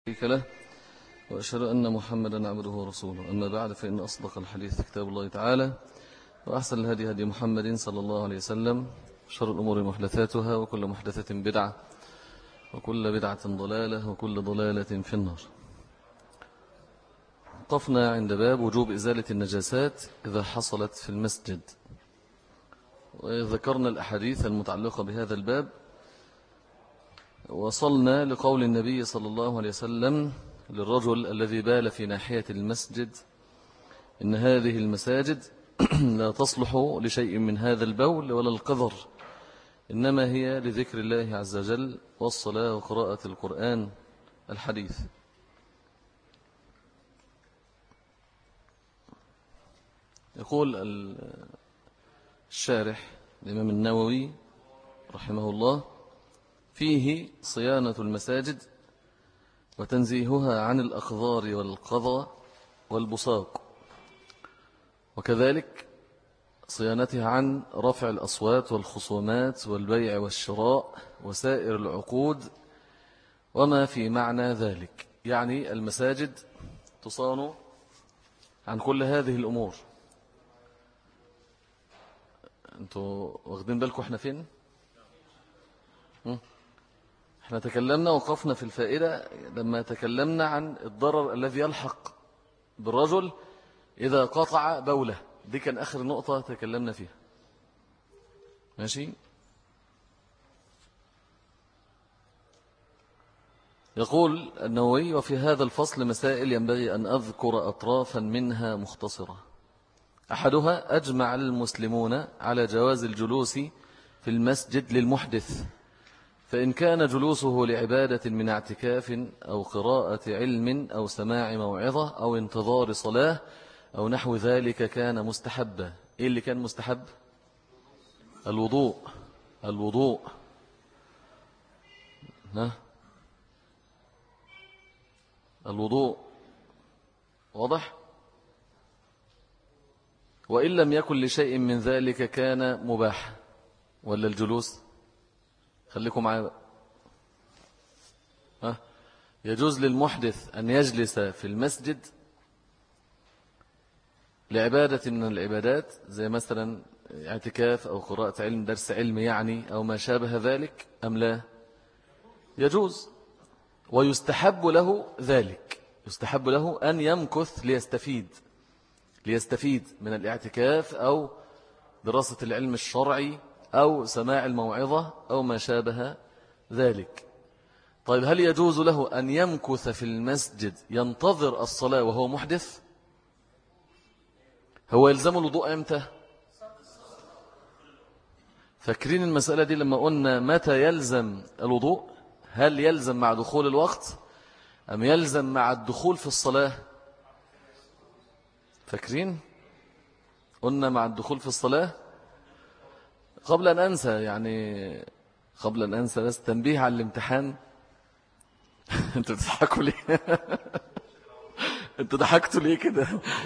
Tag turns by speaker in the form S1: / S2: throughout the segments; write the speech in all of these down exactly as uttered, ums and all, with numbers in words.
S1: شريك له وأشهد أن محمدا عبده ورسوله. أما بعد، فإن أصدق الحديث كتاب الله تعالى، وأحسن الهدي هدي محمد صلى الله عليه وسلم، شر الأمور محدثاتها، وكل محدثة بدعة، وكل بدعة ضلالة، وكل ضلالة في النار. وقفنا عند باب وجوب إزالة النجاسات إذا حصلت في المسجد، وذكرنا الأحاديث المتعلقة بهذا الباب. وصلنا لقول النبي صلى الله عليه وسلم للرجل الذي بال في ناحية المسجد: إن هذه المساجد لا تصلح لشيء من هذا البول ولا القذر، إنما هي لذكر الله عز وجل والصلاة وقراءة القرآن. الحديث. يقول الشارح الإمام النووي رحمه الله: فيه صيانة المساجد وتنزيهها عن الأقذار والقذى والبصاق، وكذلك صيانتها عن رفع الأصوات والخصومات والبيع والشراء وسائر العقود وما في معنى ذلك. يعني المساجد تصان عن كل هذه الأمور. أنتوا واخدين بالكم احنا فين؟ احنا تكلمنا وقفنا في الفائدة لما تكلمنا عن الضرر الذي يلحق بالرجل إذا قطع بوله. دي كان آخر نقطة تكلمنا فيها. ماشي. يقول النووي: وفي هذا الفصل مسائل ينبغي أن أذكر أطرافا منها مختصرة. أحدها: أجمع المسلمون على جواز الجلوس في المسجد للمحدث، فإن كان جلوسه لعبادة من اعتكاف أو قراءة علم أو سماع موعظة أو انتظار صلاة أو نحو ذلك كان مستحبا. إيه اللي كان مستحب؟ الوضوء. الوضوء ها؟ الوضوء واضح؟ وإن لم يكن لشيء من ذلك كان مباح. ولا الجلوس؟ خليكم معايا بقى. ها؟ يجوز للمحدث أن يجلس في المسجد لعبادة من العبادات، زي مثلا اعتكاف أو قراءة علم، درس علم يعني، أو ما شابه ذلك، أم لا؟ يجوز، ويستحب له ذلك. يستحب له أن يمكث ليستفيد ليستفيد من الاعتكاف أو دراسة العلم الشرعي أو سماع الموعظة أو ما شابه ذلك. طيب، هل يجوز له أن يمكث في المسجد ينتظر الصلاة وهو محدث؟ هو يلزم الوضوء أمتى؟ فاكرين المسألة دي لما قلنا متى يلزم الوضوء؟ هل يلزم مع دخول الوقت أم يلزم مع الدخول في الصلاة؟ فاكرين؟ قلنا مع الدخول في الصلاة. قبل أن أنسى يعني قبل أن أنسى بس تنبيه على الامتحان. أنتوا بتضحكوا ليه؟ أنتوا ضحكتوا ليه كده؟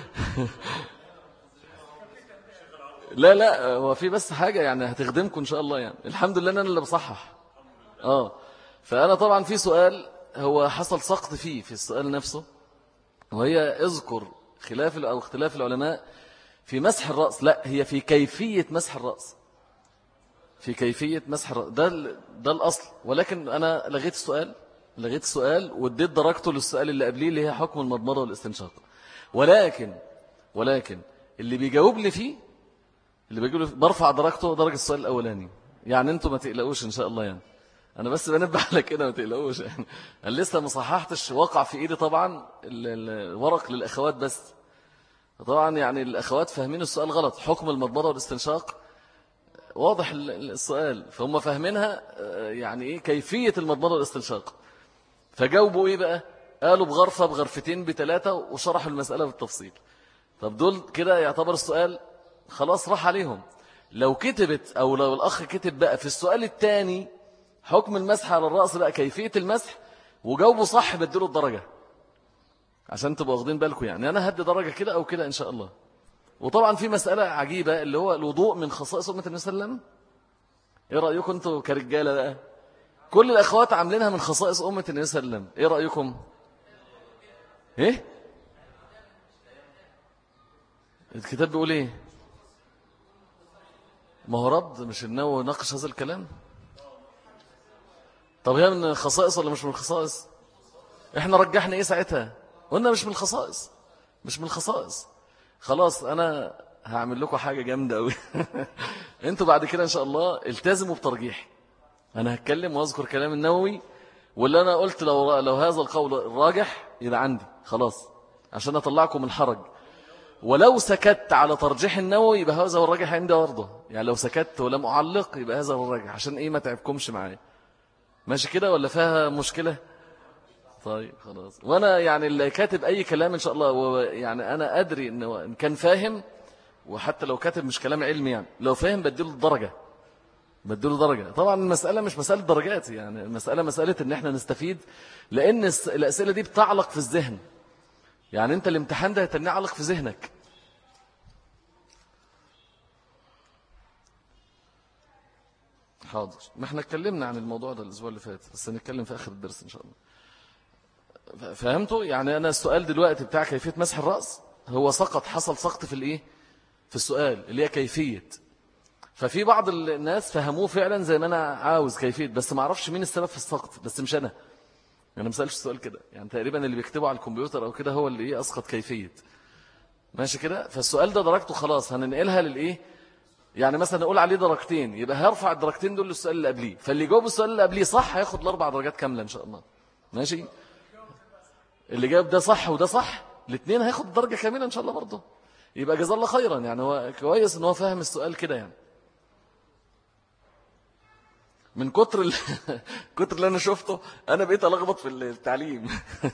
S1: لا لا، هو في بس حاجة يعني هتخدمكم إن شاء الله. يعني الحمد لله أنا اللي بصحح. آه فأنا طبعا في سؤال هو حصل سقط فيه في السؤال نفسه، وهي اذكر خلاف أو اختلاف العلماء في مسح الرأس. لا، هي في كيفية مسح الرأس. في كيفية مسح الرأس ده, ده الأصل. ولكن أنا لغيت السؤال لغيت السؤال واديت درجته للسؤال اللي قبليه، اللي هي حكم المضمضة والاستنشاق. ولكن ولكن اللي بيجاوب لي فيه اللي بيجاوب لي فيه برفع درجته درجة السؤال الأولاني. يعني أنتوا ما تقلقوش إن شاء الله. يعني أنا بس بنبه على كده، ما تقلقوش. يعني أنا لسه ما صححتش. وقع في إيدي طبعا الورق للأخوات بس. طبعا يعني الأخوات فاهمين السؤال غلط. حكم المضمضة والاستنشاق واضح السؤال، فهم فاهمينها يعني إيه كيفية المضمضة والاستنشاق. فجاوبوا إيه بقى؟ قالوا بغرفة بغرفتين بثلاثة، وشرحوا المسألة بالتفصيل. طب دول كده يعتبر السؤال خلاص راح عليهم. لو كتبت أو لو الأخ كتب بقى في السؤال الثاني حكم المسح على الرأس بقى كيفية المسح، وجاوبوا صح، بدلوا الدرجة عشان تبقوا واخدين بالكم. يعني أنا هدي درجة كده أو كده إن شاء الله. وطبعا في مسألة عجيبة اللي هو الوضوء من خصائص أمة النبي صلى الله عليه وسلم. إيه رأيكم أنتوا كرجالة بقى؟ كل الأخوات عاملينها من خصائص أمة النبي صلى الله عليه وسلم. إيه رأيكم؟ ايه الكتاب بيقول ايه؟ ما هو رد، مش النووي ناقش هذا الكلام. طب هي من الخصائص ولا مش من الخصائص؟ احنا رجحنا ايه ساعتها؟ قلنا مش من الخصائص، مش من الخصائص. خلاص انا هعمل لكم حاجة جامدة قوي. انتوا بعد كده ان شاء الله التزموا بترجيح. انا هتكلم واذكر كلام النووي، واللي انا قلت لو لو هذا القول الراجح يبقى عندي خلاص عشان اطلعكم من الحرج. ولو سكت على ترجيح النووي يبقى هذا هو الراجح عندي برضه. يعني لو سكت ولم اعلق يبقى هذا هو الراجح، عشان ايه ما تعبكمش معايا. ماشي كده ولا فيها مشكلة؟ طيب خلاص. وانا يعني اللي كاتب اي كلام ان شاء الله، يعني انا ادري انه ان كان فاهم، وحتى لو كاتب مش كلام علمي يعني لو فاهم بديله الدرجة، بديله درجة. طبعا المسألة مش مسألة درجات، يعني المسألة مسألة ان احنا نستفيد، لان الاسئلة دي بتعلق في الذهن. يعني انت الامتحان ده هتنعلق في ذهنك. حاضر. ما احنا اتكلمنا عن الموضوع ده الاسبوع اللي فات، بس هنتكلم في اخر الدرس ان شاء الله. فهمتوا؟ يعني انا السؤال دلوقتي بتاع كيفية مسح الرأس هو سقط، حصل سقط في الايه، في السؤال اللي هي كيفية. ففي بعض الناس فهموه فعلا زي ما انا عاوز كيفية، بس ما اعرفش مين السبب في السقط، بس مش انا. انا ما سالش السؤال كده، يعني تقريبا اللي بيكتبه على الكمبيوتر او كده هو اللي ايه اسقط كيفية. ماشي كده. فالسؤال ده درجته خلاص هننقلها للايه، يعني مثلا نقول عليه درجتين، يبقى هيرفع الدرجتين دول للسؤال اللي قبليه، فاللي يجاوب السؤال اللي قبليه صح هياخد الاربع درجات كامله ان شاء الله. ماشي. اللي جاب ده صح وده صح الاثنين هياخد درجه كامله ان شاء الله برضه. يبقى جزاه الله خيرا، يعني هو كويس ان هو فاهم السؤال كده. يعني من كتر ال... كتر اللي انا شفته انا بقيت الخبط في التعليم.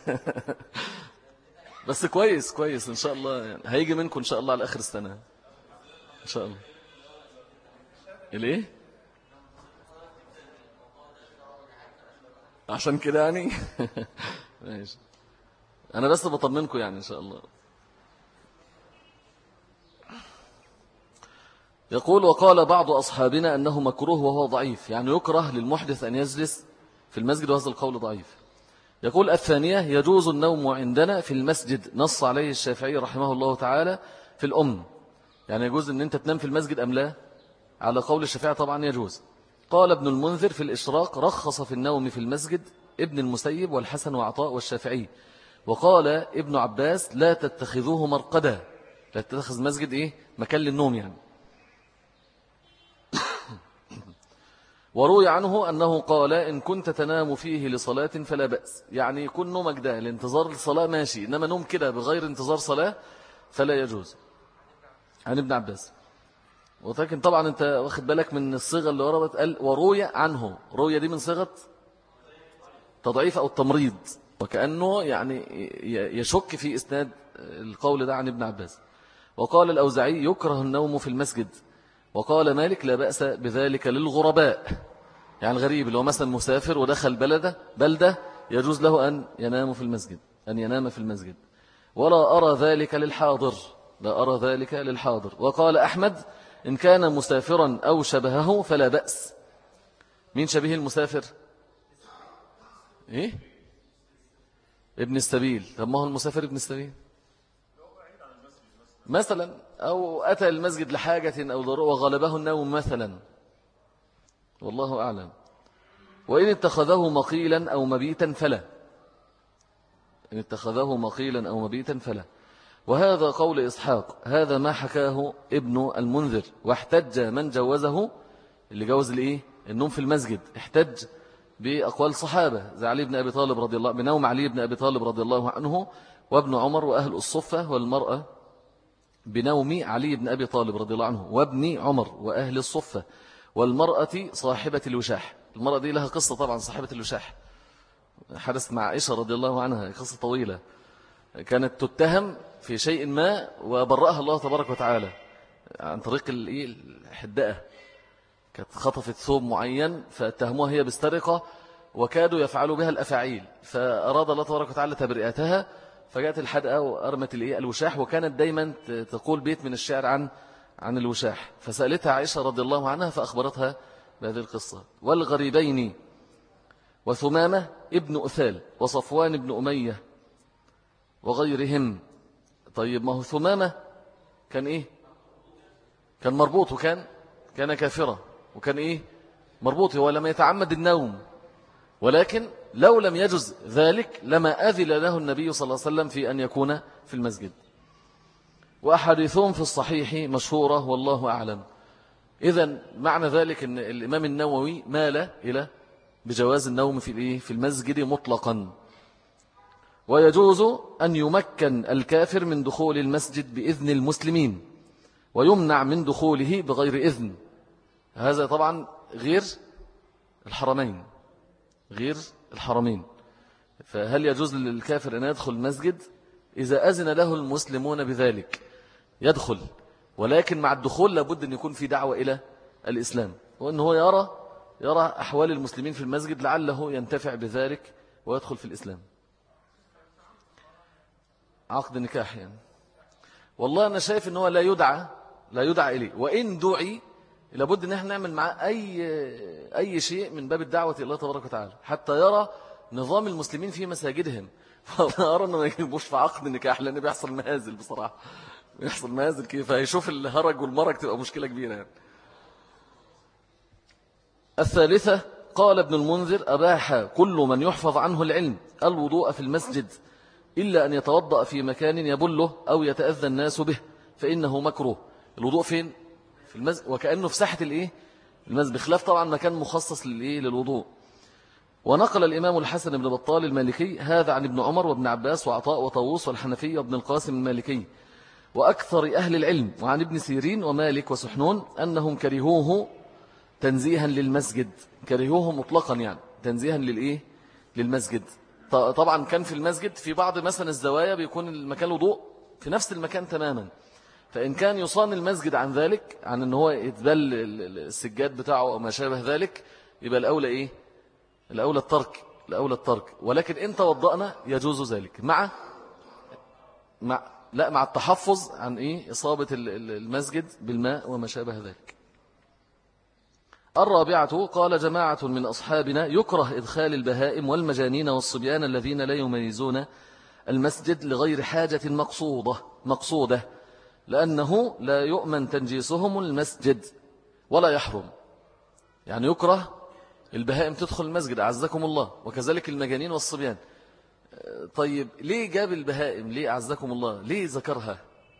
S1: بس كويس كويس ان شاء الله، يعني هيجي منكم ان شاء الله على اخر السنه ان شاء الله. الايه؟ عشان كده يعني. ماشي. انا بس بطمنكم يعني ان شاء الله. يقول وقال بعض أصحابنا أنه مكروه وهو ضعيف، يعني يكره للمحدث أن يجلس في المسجد، وهذا القول ضعيف. يقول الثانية يجوز النوم عندنا في المسجد، نص عليه الشافعي رحمه الله تعالى في الأم. يعني يجوز أن أنت تنام في المسجد أم لا؟ على قول الشافعي طبعا يجوز. قال ابن المنذر في الإشراق رخص في النوم في المسجد ابن المسيب والحسن وعطاء والشافعي. وقال ابن عباس لا تتخذوه مرقدا، لا تتخذ مسجد إيه؟ مكان للنوم يعني. وروي عنه أنه قال إن كنت تنام فيه لصلاة فلا بأس، يعني يكون نومك ده لانتظار الصلاة ماشي، إنما نوم كده بغير انتظار صلاة فلا يجوز. عن ابن عباس. ولكن طبعا انت واخد بالك من الصيغة اللي وردت، قال وروي عنه، روي دي من صيغة تضعيف أو التمريض، وكأنه يعني يشك في إسناد القول ده عن ابن عباس. وقال الأوزعي يكره النوم في المسجد. وقال مالك لا بأس بذلك للغرباء، يعني الغريب اللي هو مثلا مسافر ودخل بلده بلدة يجوز له أن ينام في المسجد، أن ينام في المسجد. ولا أرى ذلك للحاضر، لا أرى ذلك للحاضر. وقال أحمد إن كان مسافرا أو شبهه فلا بأس. مين شبيه المسافر؟ إيه؟ ابن السبيل. طب ما هو المسافر ابن السبيل مثلا، أو أتى المسجد لحاجة أو ضرورة وغلبه النوم مثلا، والله أعلم. وإن اتخذه مقيلا أو مبيتا فلا، إن اتخذه مقيلا أو مبيتا فلا. وهذا قول إسحاق، هذا ما حكاه ابن المنذر. واحتج من جوزه، اللي جوز الإيه؟ النوم في المسجد، احتج بأقوال صحابة زي علي بن أبي طالب رضي الله، بنوم علي بن أبي طالب رضي الله عنه وابن عمر وأهل الصفة، والمرأة بنوم علي بن أبي طالب رضي الله عنه وابن عمر وأهل الصفة، والمرأة صاحبة الوشاح. المرأة دي لها قصة طبعا، صاحبة الوشاح حدثت مع عائشة رضي الله عنها، قصة طويلة. كانت تتهم في شيء ما وبرأها الله تبارك وتعالى عن طريق الحداءة. كانت خطفت ثوب معين فاتهموها هي بالسرقة، وكادوا يفعلوا بها الأفاعيل، فأراد الله تبارك وتعالى تبرئتها، فجاءت الحدقة وأرمت الوشاح. وكانت دايما تقول بيت من الشعر عن عن الوشاح، فسألتها عائشة رضي الله عنها فأخبرتها بهذه القصة. والغريبين وثمامة ابن أثال وصفوان ابن أمية وغيرهم. طيب ما هو ثمامة كان إيه؟ كان مربوط وكان كان كافرا وكان إيه؟ مربوط. هو لم يتعمد النوم، ولكن لو لم يجز ذلك لما أذل له النبي صلى الله عليه وسلم في أن يكون في المسجد. وأحاديثهم في الصحيح مشهورة والله أعلم. إذن معنى ذلك أن الإمام النووي مال إلى بجواز النوم في في المسجد مطلقا. ويجوز أن يمكن الكافر من دخول المسجد بإذن المسلمين ويمنع من دخوله بغير إذن. هذا طبعا غير الحرمين، غير الحرمين. فهل يجوز للكافر أن يدخل المسجد؟ إذا أذن له المسلمون بذلك يدخل، ولكن مع الدخول لابد أن يكون في دعوة إلى الإسلام، وأنه يرى يرى أحوال المسلمين في المسجد لعله ينتفع بذلك ويدخل في الإسلام. عقد نكاح يعني، والله أنا شايف أنه لا يدعى لا يدعى إليه، وإن دعي لابد أن احنا نعمل معه أي, أي شيء من باب الدعوة إلى الله تبارك وتعالى حتى يرى نظام المسلمين في مساجدهم. فأنا أرى أنه ما يجيبوش في عقد نكاح، لأن بيحصل مهازل بصراحة، بيحصل مهازل كيف هيشوف الهرج والمرج تبقى مشكلة كبيرة يعني. الثالثة قال ابن المنذر: أباح كل من يحفظ عنه العلم الوضوء في المسجد إلا أن يتوضأ في مكان يبله أو يتأذى الناس به فإنه مكروه. الوضوء فين؟ في المسجد، وكأنه في ساحة الإيه؟ المسجد، بخلاف طبعا مكان مخصص للإيه؟ للوضوء. ونقل الإمام الحسن بن بطال المالكي هذا عن ابن عمر وابن عباس وعطاء وطاووس والحنفي وابن القاسم المالكي وأكثر أهل العلم، وعن ابن سيرين ومالك وسحنون أنهم كرهوه تنزيها للمسجد، كرهوه مطلقا يعني تنزيها للإيه؟ للمسجد. طبعا كان في المسجد في بعض مثلا الزوايا بيكون المكان الوضوء في نفس المكان تماما، فإن كان يصان المسجد عن ذلك، عن أنه هو يتبل السجاد بتاعه أو ما شابه ذلك، يبقى الأولى إيه؟ الأولى الترك، الأولى الترك. ولكن إن توضأنا يجوز ذلك مع مع لا مع التحفظ عن إيه؟ إصابة المسجد بالماء وما شابه ذلك. الرابعة قال جماعة من أصحابنا: يكره إدخال البهائم والمجانين والصبيان الذين لا يميزون المسجد لغير حاجة مقصودة مقصودة لأنه لا يؤمن تنجيسهم المسجد ولا يحرم. يعني يكره البهائم تدخل المسجد أعزكم الله، وكذلك المجانين والصبيان. طيب ليه جاب البهائم؟ ليه أعزكم الله؟ ليه ذكرها؟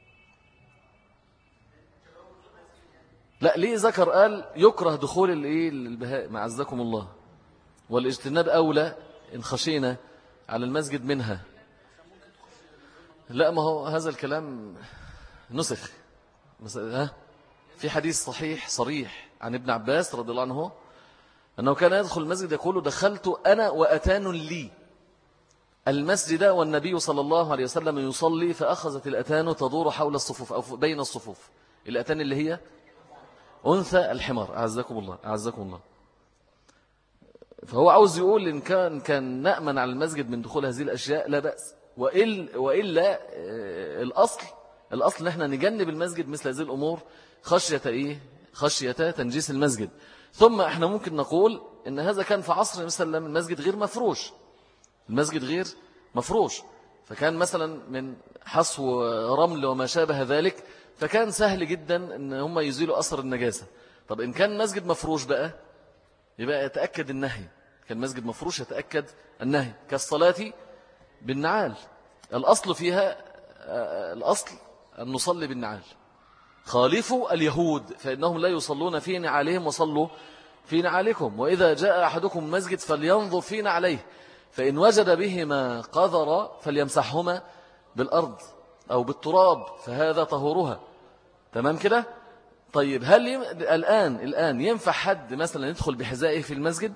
S1: لا، ليه ذكر قال يكره دخول البهائم أعزكم الله، والاجتناب أولى إن خشينا على المسجد منها؟ لا، ما هو هذا الكلام نسخ. ها؟ في حديث صحيح صريح عن ابن عباس رضي الله عنه أنه كان يدخل المسجد يقول: دخلت أنا وأتان لي المسجد والنبي صلى الله عليه وسلم يصلي فأخذت الأتان تدور حول الصفوف أو بين الصفوف. الأتان اللي هي أنثى الحمار أعزكم الله أعزكم الله. فهو عاوز يقول إن كان كان نأمن على المسجد من دخول هذه الأشياء لا بأس، وإلا, وإلا الأصل الأصل نحن نجنب المسجد مثل هذه الأمور خشية إيه؟ خشية تنجيس المسجد. ثم احنا ممكن نقول إن هذا كان في عصر مثلا المسجد غير مفروش، المسجد غير مفروش، فكان مثلا من حصو رمل وما شابه ذلك، فكان سهل جدا ان هم يزيلوا أثر النجاسة. طب إن كان مسجد مفروش بقى يبقى يتأكد النهي، كان مسجد مفروش يتأكد النهي، كالصلاة بالنعال. الأصل فيها الأصل أن نصلي بالنعال. خالفوا اليهود فإنهم لا يصلون في نعالهم وصلوا في نعالكم. وإذا جاء أحدكم مسجد فلينظر في نعليه فإن وجد بهما قذر فليمسحهما بالأرض أو بالتراب فهذا طهورها. تمام كده؟ طيب هل يم... الآن الآن ينفع حد مثلا يدخل بحذائه في المسجد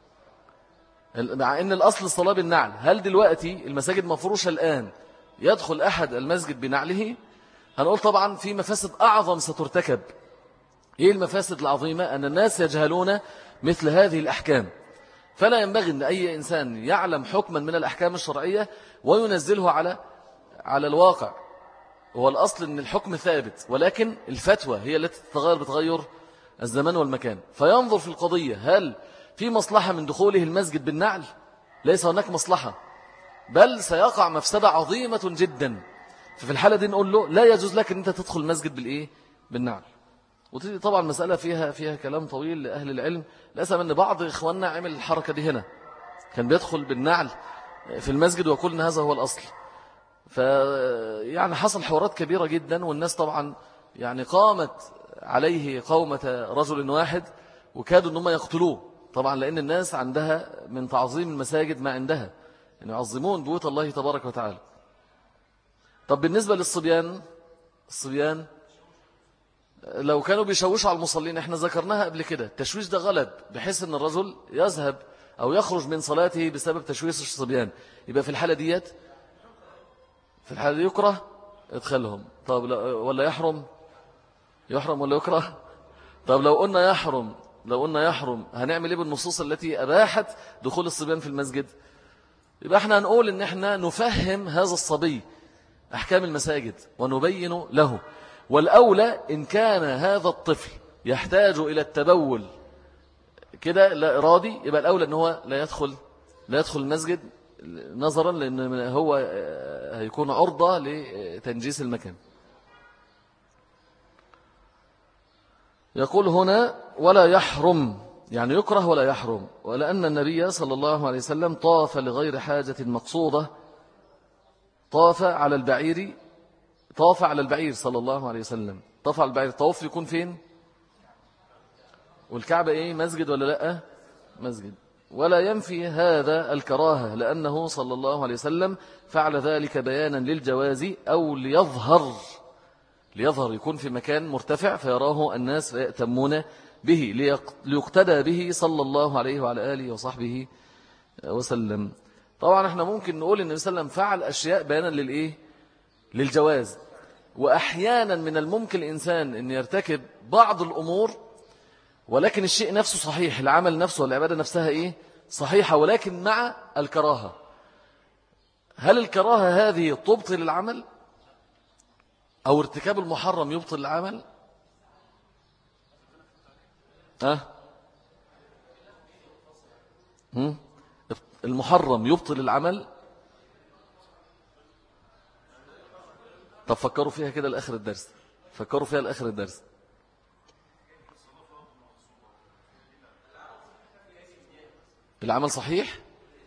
S1: مع أن الأصل الصلاة بالنعل؟ هل دلوقتي المساجد مفروشة الآن يدخل أحد المسجد بنعله؟ هنقول طبعا في مفاسد أعظم سترتكب. إيه المفاسد العظيمة؟ أن الناس يجهلون مثل هذه الأحكام، فلا ينبغي أن أي إنسان يعلم حكما من الأحكام الشرعية وينزله على على الواقع. هو الأصل أن الحكم ثابت، ولكن الفتوى هي التي تتغير بتغير الزمان والمكان. فينظر في القضية هل في مصلحة من دخوله المسجد بالنعل؟ ليس هناك مصلحة. بل سيقع مفسدة عظيمة جدا. ففي الحالة دي نقول له لا يجوز لك أن أنت تدخل المسجد بالإيه؟ بالنعل. وتدي طبعا مسألة فيها فيها كلام طويل لأهل العلم. لأسف أن بعض إخواننا عمل الحركة دي هنا، كان بيدخل بالنعل في المسجد ويقول أن هذا هو الأصل. فيعني حصل حوارات كبيرة جدا، والناس طبعا يعني قامت عليه قومة رجل واحد وكادوا أنهم يقتلوه طبعا، لأن الناس عندها من تعظيم المساجد ما عندها، يعني يعظمون بيوت الله تبارك وتعالى. طب بالنسبة للصبيان، الصبيان لو كانوا بيشوشوا على المصلين، احنا ذكرناها قبل كده، التشويش ده غلب بحيث ان الرجل يذهب او يخرج من صلاته بسبب تشويش الصبيان، يبقى في الحالة ديت في الحالة دي يكره ادخلهم. طب ولا يحرم؟ يحرم ولا يكره؟ طب لو قلنا يحرم لو قلنا يحرم هنعمل ايه بالنصوص التي اباحت دخول الصبيان في المسجد؟ يبقى احنا هنقول ان احنا نفهم هذا الصبي أحكام المساجد ونبين له. والأولى إن كان هذا الطفل يحتاج إلى التبول كده لا إرادي، يبقى الأولى أنه هو لا يدخل لا يدخل المسجد نظرا لأن هو هيكون عرضة لتنجيس المكان. يقول هنا ولا يحرم، يعني يكره ولا يحرم، ولأن النبي صلى الله عليه وسلم طاف لغير حاجة مقصودة، طاف على البعير طاف على البعير صلى الله عليه وسلم. طاف على البعير، الطواف يكون فين؟ والكعبة إيه؟ مسجد ولا لأ؟ مسجد. ولا ينفي هذا الكراهة، لأنه صلى الله عليه وسلم فعل ذلك بيانا للجواز أو ليظهر ليظهر يكون في مكان مرتفع فيراه الناس فيأتمون به ليقتدى به صلى الله عليه وعلى آله وصحبه وسلم. طبعا احنا ممكن نقول ان النبي صلى الله عليه وسلم فعل أشياء بيانا للإيه؟ للجواز. وأحيانا من الممكن الإنسان أن يرتكب بعض الأمور ولكن الشيء نفسه صحيح، العمل نفسه والعبادة نفسها إيه؟ صحيحة، ولكن مع الكراهة. هل الكراهة هذه تبطل العمل أو ارتكاب المحرم يبطل العمل؟ أه؟ هم؟ المحرم يبطل العمل؟ طب فكروا فيها كده لآخر الدرس، فكروا فيها لآخر الدرس. العمل صحيح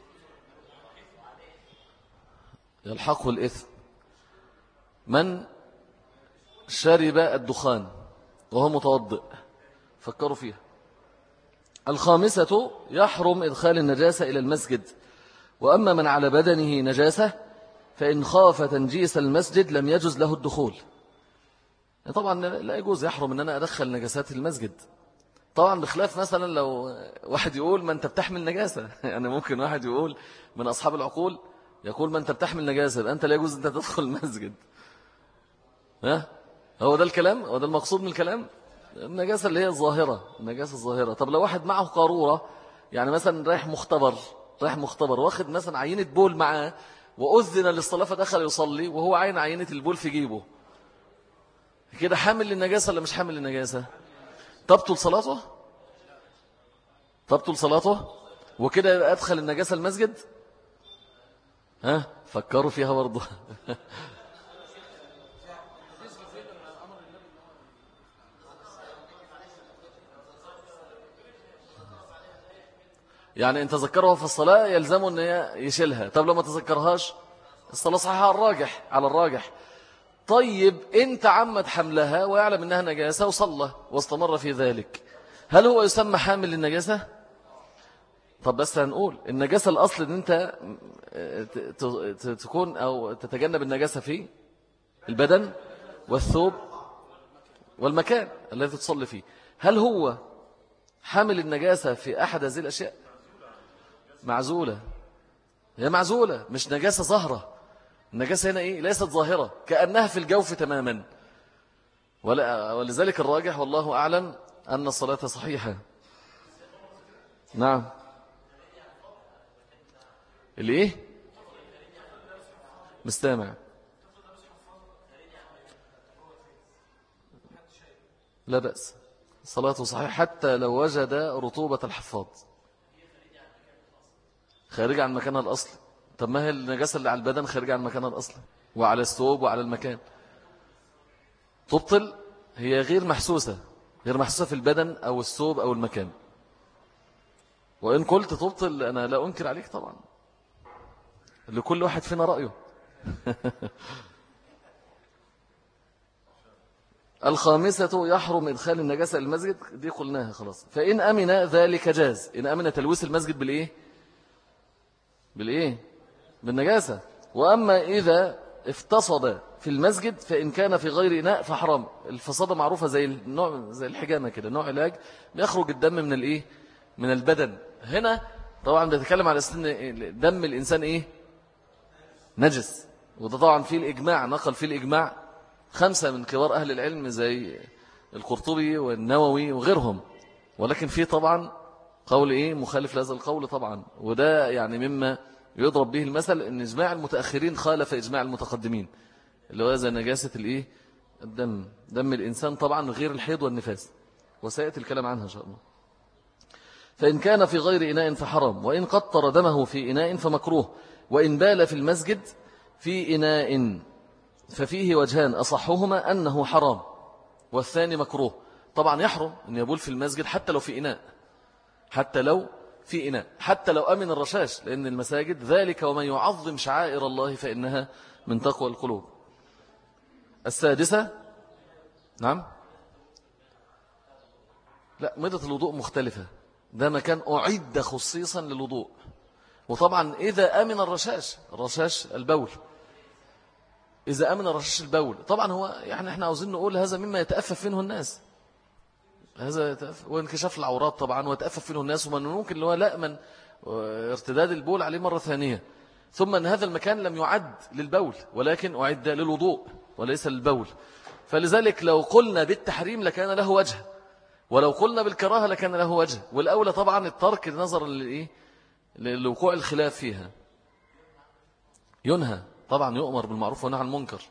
S1: يلحقه الإثم. من شرب الدخان وهو متوضئ، فكروا فيها. الخامسة يحرم إدخال النجاسة إلى المسجد، وأما من على بدنه نجاسة فإن خاف تنجيس المسجد لم يجوز له الدخول. طبعا لا يجوز، يحرم أن أنا أدخل نجاسات المسجد، طبعا بخلاف مثلا لو واحد يقول ما أنت بتحمل نجاسة يعني ممكن واحد يقول من أصحاب العقول يقول ما أنت بتحمل نجاسة أنت لا يجوز أنت تدخل المسجد. ها؟ هو ده الكلام؟ هو ده المقصود من الكلام؟ النجاسة اللي هي الظاهرة، النجاسة الظاهرة. طب لو واحد معه قارورة، يعني مثلا رايح مختبر رايح مختبر واخد مثلا عينة بول معاه وأذن للصلاة فدخل يصلي وهو عين عينة البول في جيبه، كده حامل للنجاسة ولا مش حامل للنجاسة؟ تبطل صلاته؟ تبطل صلاته وكده يبقى أدخل النجاسة المسجد؟ ها؟ فكروا فيها برضه يعني ان تذكره في الصلاة يلزمه ان يشيلها. طب لو ما تذكرهاش الصلاة صحيحة على الراجح على الراجح طيب انت عمد حملها ويعلم انها نجاسة وصلى واستمر في ذلك، هل هو يسمى حامل للنجاسة؟ طب بس هنقول النجاسة الأصل ان انت تكون او تتجنب النجاسة في البدن والثوب والمكان الذي تصلي فيه. هل هو حامل النجاسة في أحد هذه الأشياء؟ معزولة، هي معزولة مش نجاسة ظاهرة. النجاسة هنا إيه؟ ليست ظاهرة كأنها في الجوف تماما. ولذلك الراجح والله أعلم أن الصلاة صحيحة. نعم. اللي إيه؟ مستمع. لا بأس، صلاته صحيحة حتى لو وجد رطوبة الحفاظ، خارج عن مكانها الأصل. طب ما هي النجاسة اللي على البدن خارجة عن مكانها الأصلي وعلى الثوب وعلى المكان تبطل، هي غير محسوسة، غير محسوسة في البدن أو الثوب أو المكان. وإن قلت تبطل أنا لا أنكر عليك طبعا، لكل واحد فينا رأيه. الخامسة يحرم إدخال النجاسة المسجد، دي قلناها خلاص. فإن أمن ذلك جاز، إن أمن تلويث المسجد بالإيه بالإيه بالنجاسة. وأما إذا افتصد في المسجد فإن كان في غير إناء فحرام. الفصادة معروفة زي النوع زي الحجامة كده، نوع علاج بيخرج الدم من الإيه من البدن. هنا طبعا بيتكلم على أن دم الإنسان إيه نجس، وده طبعا فيه الإجماع، نقل فيه الإجماع خمسة من كبار أهل العلم زي القرطبي والنووي وغيرهم. ولكن فيه طبعا قول إيه مخالف لهذا القول طبعا، وده يعني مما يضرب به المثل أن إجماع المتأخرين خالف إجماع المتقدمين، اللي هو زي نجاسة الإيه الدم، دم الإنسان طبعا غير الحيض والنفاس، وسيأتي الكلام عنها إن شاء الله. فإن كان في غير إناء فحرام، وإن قطر دمه في إناء فمكروه، وإن بال في المسجد في إناء ففيه وجهان أصحهما أنه حرام والثاني مكروه. طبعا يحرم أن يبول في المسجد حتى لو في إناء، حتى لو في إناء، حتى لو أمن الرشاش، لأن المساجد ذلك ومن يعظم شعائر الله فإنها من تقوى القلوب. السادسة نعم لا مدة الوضوء مختلفة، ده مكان أعد خصيصا للوضوء. وطبعا إذا أمن الرشاش، الرشاش البول، إذا أمن الرشاش البول طبعا هو يعني احنا عاوزين نقول هذا مما يتأفف منه الناس، هذا يتأفف وانكشاف العورات طبعا ويتأفف منه الناس، ومن ممكن اللي هو لا من ارتداد البول عليه مرة ثانية. ثم أن هذا المكان لم يعد للبول ولكن أعد للوضوء وليس للبول، فلذلك لو قلنا بالتحريم لكان له وجه، ولو قلنا بالكراهة لكان له وجه، والأولى طبعا الترك نظرا لإيه لوقوع الخلاف فيها. ينهى طبعا، يؤمر بالمعروف ونهى عن المنكر،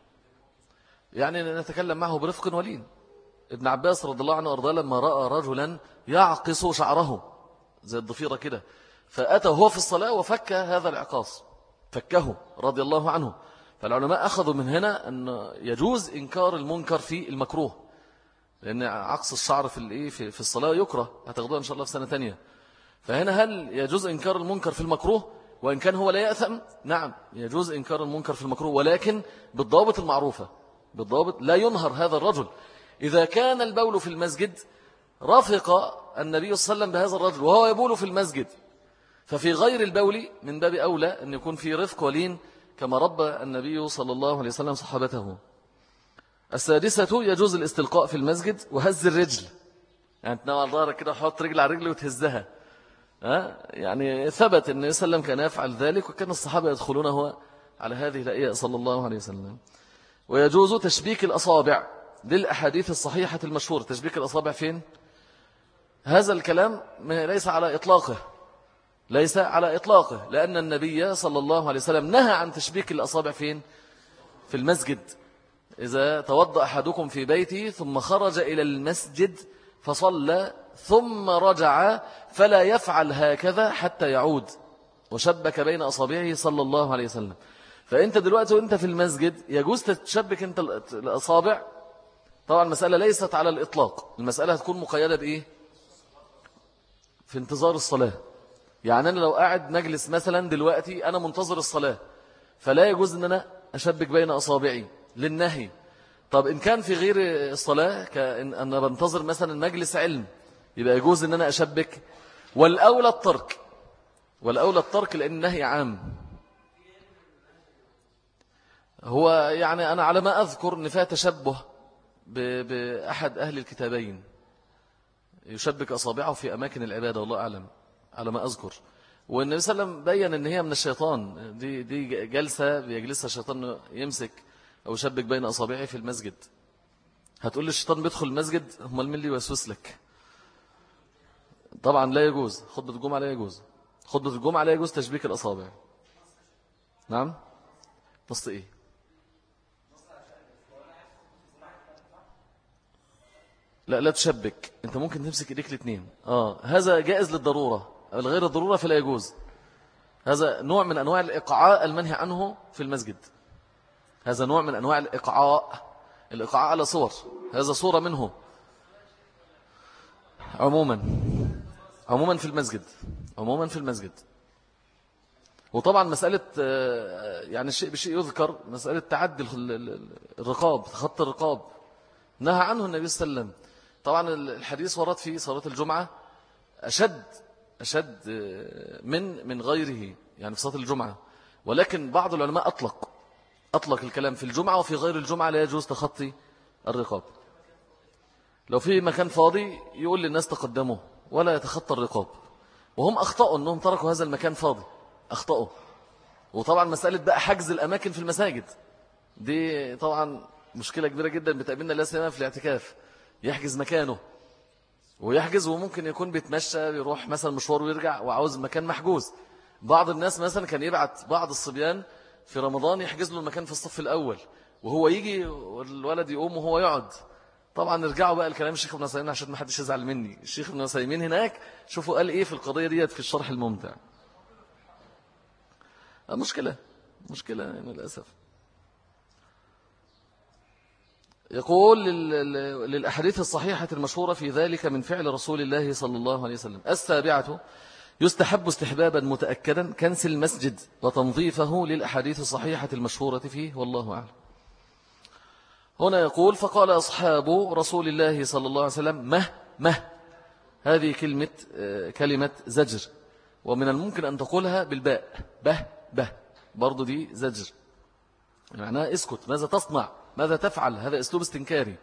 S1: يعني نتكلم معه برفق ولين. ابن عباس رضي الله عنه وارضاه لما رأى رجلا يعقص شعره زي الضفيرة كده، فأتى هو في الصلاة وفك هذا العقاص، فكه رضي الله عنه. فالعلماء أخذوا من هنا أن يجوز إنكار المنكر في المكروه، لأن عقص الشعر في الإيه في الصلاة يكره، هتاخدوها إن شاء الله في سنة تانية. فهنا هل يجوز إنكار المنكر في المكروه وإن كان هو لا يأثم؟ نعم يجوز إنكار المنكر في المكروه، ولكن بالضوابط المعروفة، بالضوابط. لا ينهر هذا الرجل إذا كان البول في المسجد، رفق النبي صلى الله عليه وسلم بهذا الرجل وهو يبول في المسجد، ففي غير البول من باب أولى أن يكون في رفق ولين كما ربى النبي صلى الله عليه وسلم صحابته. السادسة يجوز الاستلقاء في المسجد وهز الرجل، يعني تنام على ظهرك كده وحط رجل على رجل وتهزها، ها؟ يعني ثبت أن النبي صلى الله عليه وسلم كان يفعل ذلك، وكان الصحابة يدخلونه على هذه الأية صلى الله عليه وسلم. ويجوز تشبيك الأصابع للأحاديث الصحيحة المشهورة. تشبيك الأصابع فين؟ هذا الكلام ليس على إطلاقه، ليس على إطلاقه، لأن النبي صلى الله عليه وسلم نهى عن تشبيك الأصابع فين؟ في المسجد. إذا توضأ أحدكم في بيته ثم خرج إلى المسجد فصلى ثم رجع فلا يفعل هكذا حتى يعود، وشبك بين أصابعه صلى الله عليه وسلم. فأنت دلوقتي وأنت في المسجد يجوز تشبك أنت الأصابع. طبعا المسألة ليست على الإطلاق، المسألة هتكون مقيدة بإيه؟ في انتظار الصلاة. يعني أنا لو قاعد مجلس مثلا دلوقتي أنا منتظر الصلاة، فلا يجوز أن أنا أشبك بين أصابعي للنهي. طب إن كان في غير الصلاة، كأن أنا بنتظر مثلا مجلس علم، يبقى يجوز أن أنا أشبك. والأولى الترك، والأولى الترك لأن النهي عام. هو يعني أنا على ما أذكر أن فيها تشبه بأحد أهل الكتابين يشبك أصابعه في أماكن العبادة، والله أعلم على ما أذكر. والنبي صلى الله عليه وسلم بيّن أن هي من الشيطان، دي, دي جلسة بيجلسها الشيطان يمسك أو يشبك بين أصابعه في المسجد. هتقول لي الشيطان بيدخل المسجد، هم الملي ويسوس لك. طبعا لا يجوز خطبة الجمعة، لا يجوز خطبة الجمعة، لا يجوز تشبيك الأصابع. نعم نص إيه؟ لا لا تشبك، انت ممكن تمسك ايديك الاثنين. اه هذا جائز للضرورة، الغير الضرورة فلا يجوز. هذا نوع من أنواع الإقعاء المنهي عنه في المسجد. هذا نوع من أنواع الإقعاء. الإقعاء على صور، هذا صورة منه. عموما عموما في المسجد عموما في المسجد وطبعا مسألة يعني الشيء بشيء يذكر، مسألة تعدي الرقاب، خط الرقاب نهى عنه النبي صلى الله عليه وسلم. طبعا الحديث ورد في صلاة الجمعة أشد أشد من من غيره يعني في صلاة الجمعة، ولكن بعض العلماء أطلق أطلق الكلام في الجمعة وفي غير الجمعة لا يجوز تخطي الرقاب. لو في مكان فاضي يقول للناس تقدموا ولا يتخطى الرقاب، وهم أخطأوا أنهم تركوا هذا المكان فاضي، أخطأوا. وطبعا مسألة بقى حجز الأماكن في المساجد دي طبعا مشكلة كبيرة جدا بتقابلنا لا سيما في الاعتكاف. يحجز مكانه ويحجز وممكن يكون بيتمشى بيروح مثلا مشوار ويرجع وعاوز مكان محجوز. بعض الناس مثلا كان يبعت بعض الصبيان في رمضان يحجز له المكان في الصف الأول، وهو يجي والولد يقوم وهو يقعد. طبعا نرجعوا بقى الكلام الشيخ ابن عثيمين عشان ما حدش يزعل مني. الشيخ ابن عثيمين هناك شوفوا قال ايه في القضية ديت في الشرح الممتع. مشكلة مشكلة يعني للأسف. يقول للأحاديث الصحيحة المشهورة في ذلك من فعل رسول الله صلى الله عليه وسلم. السابعة يستحب استحبابا متأكدا كنس المسجد وتنظيفه للأحاديث الصحيحة المشهورة فيه والله أعلم. هنا يقول فقال أصحاب رسول الله صلى الله عليه وسلم مه مه. هذه كلمة كلمة زجر، ومن الممكن أن تقولها بالباء به به، برضو دي زجر معناها اسكت، ماذا تصنع، ماذا تفعل، هذا أسلوب استنكاري.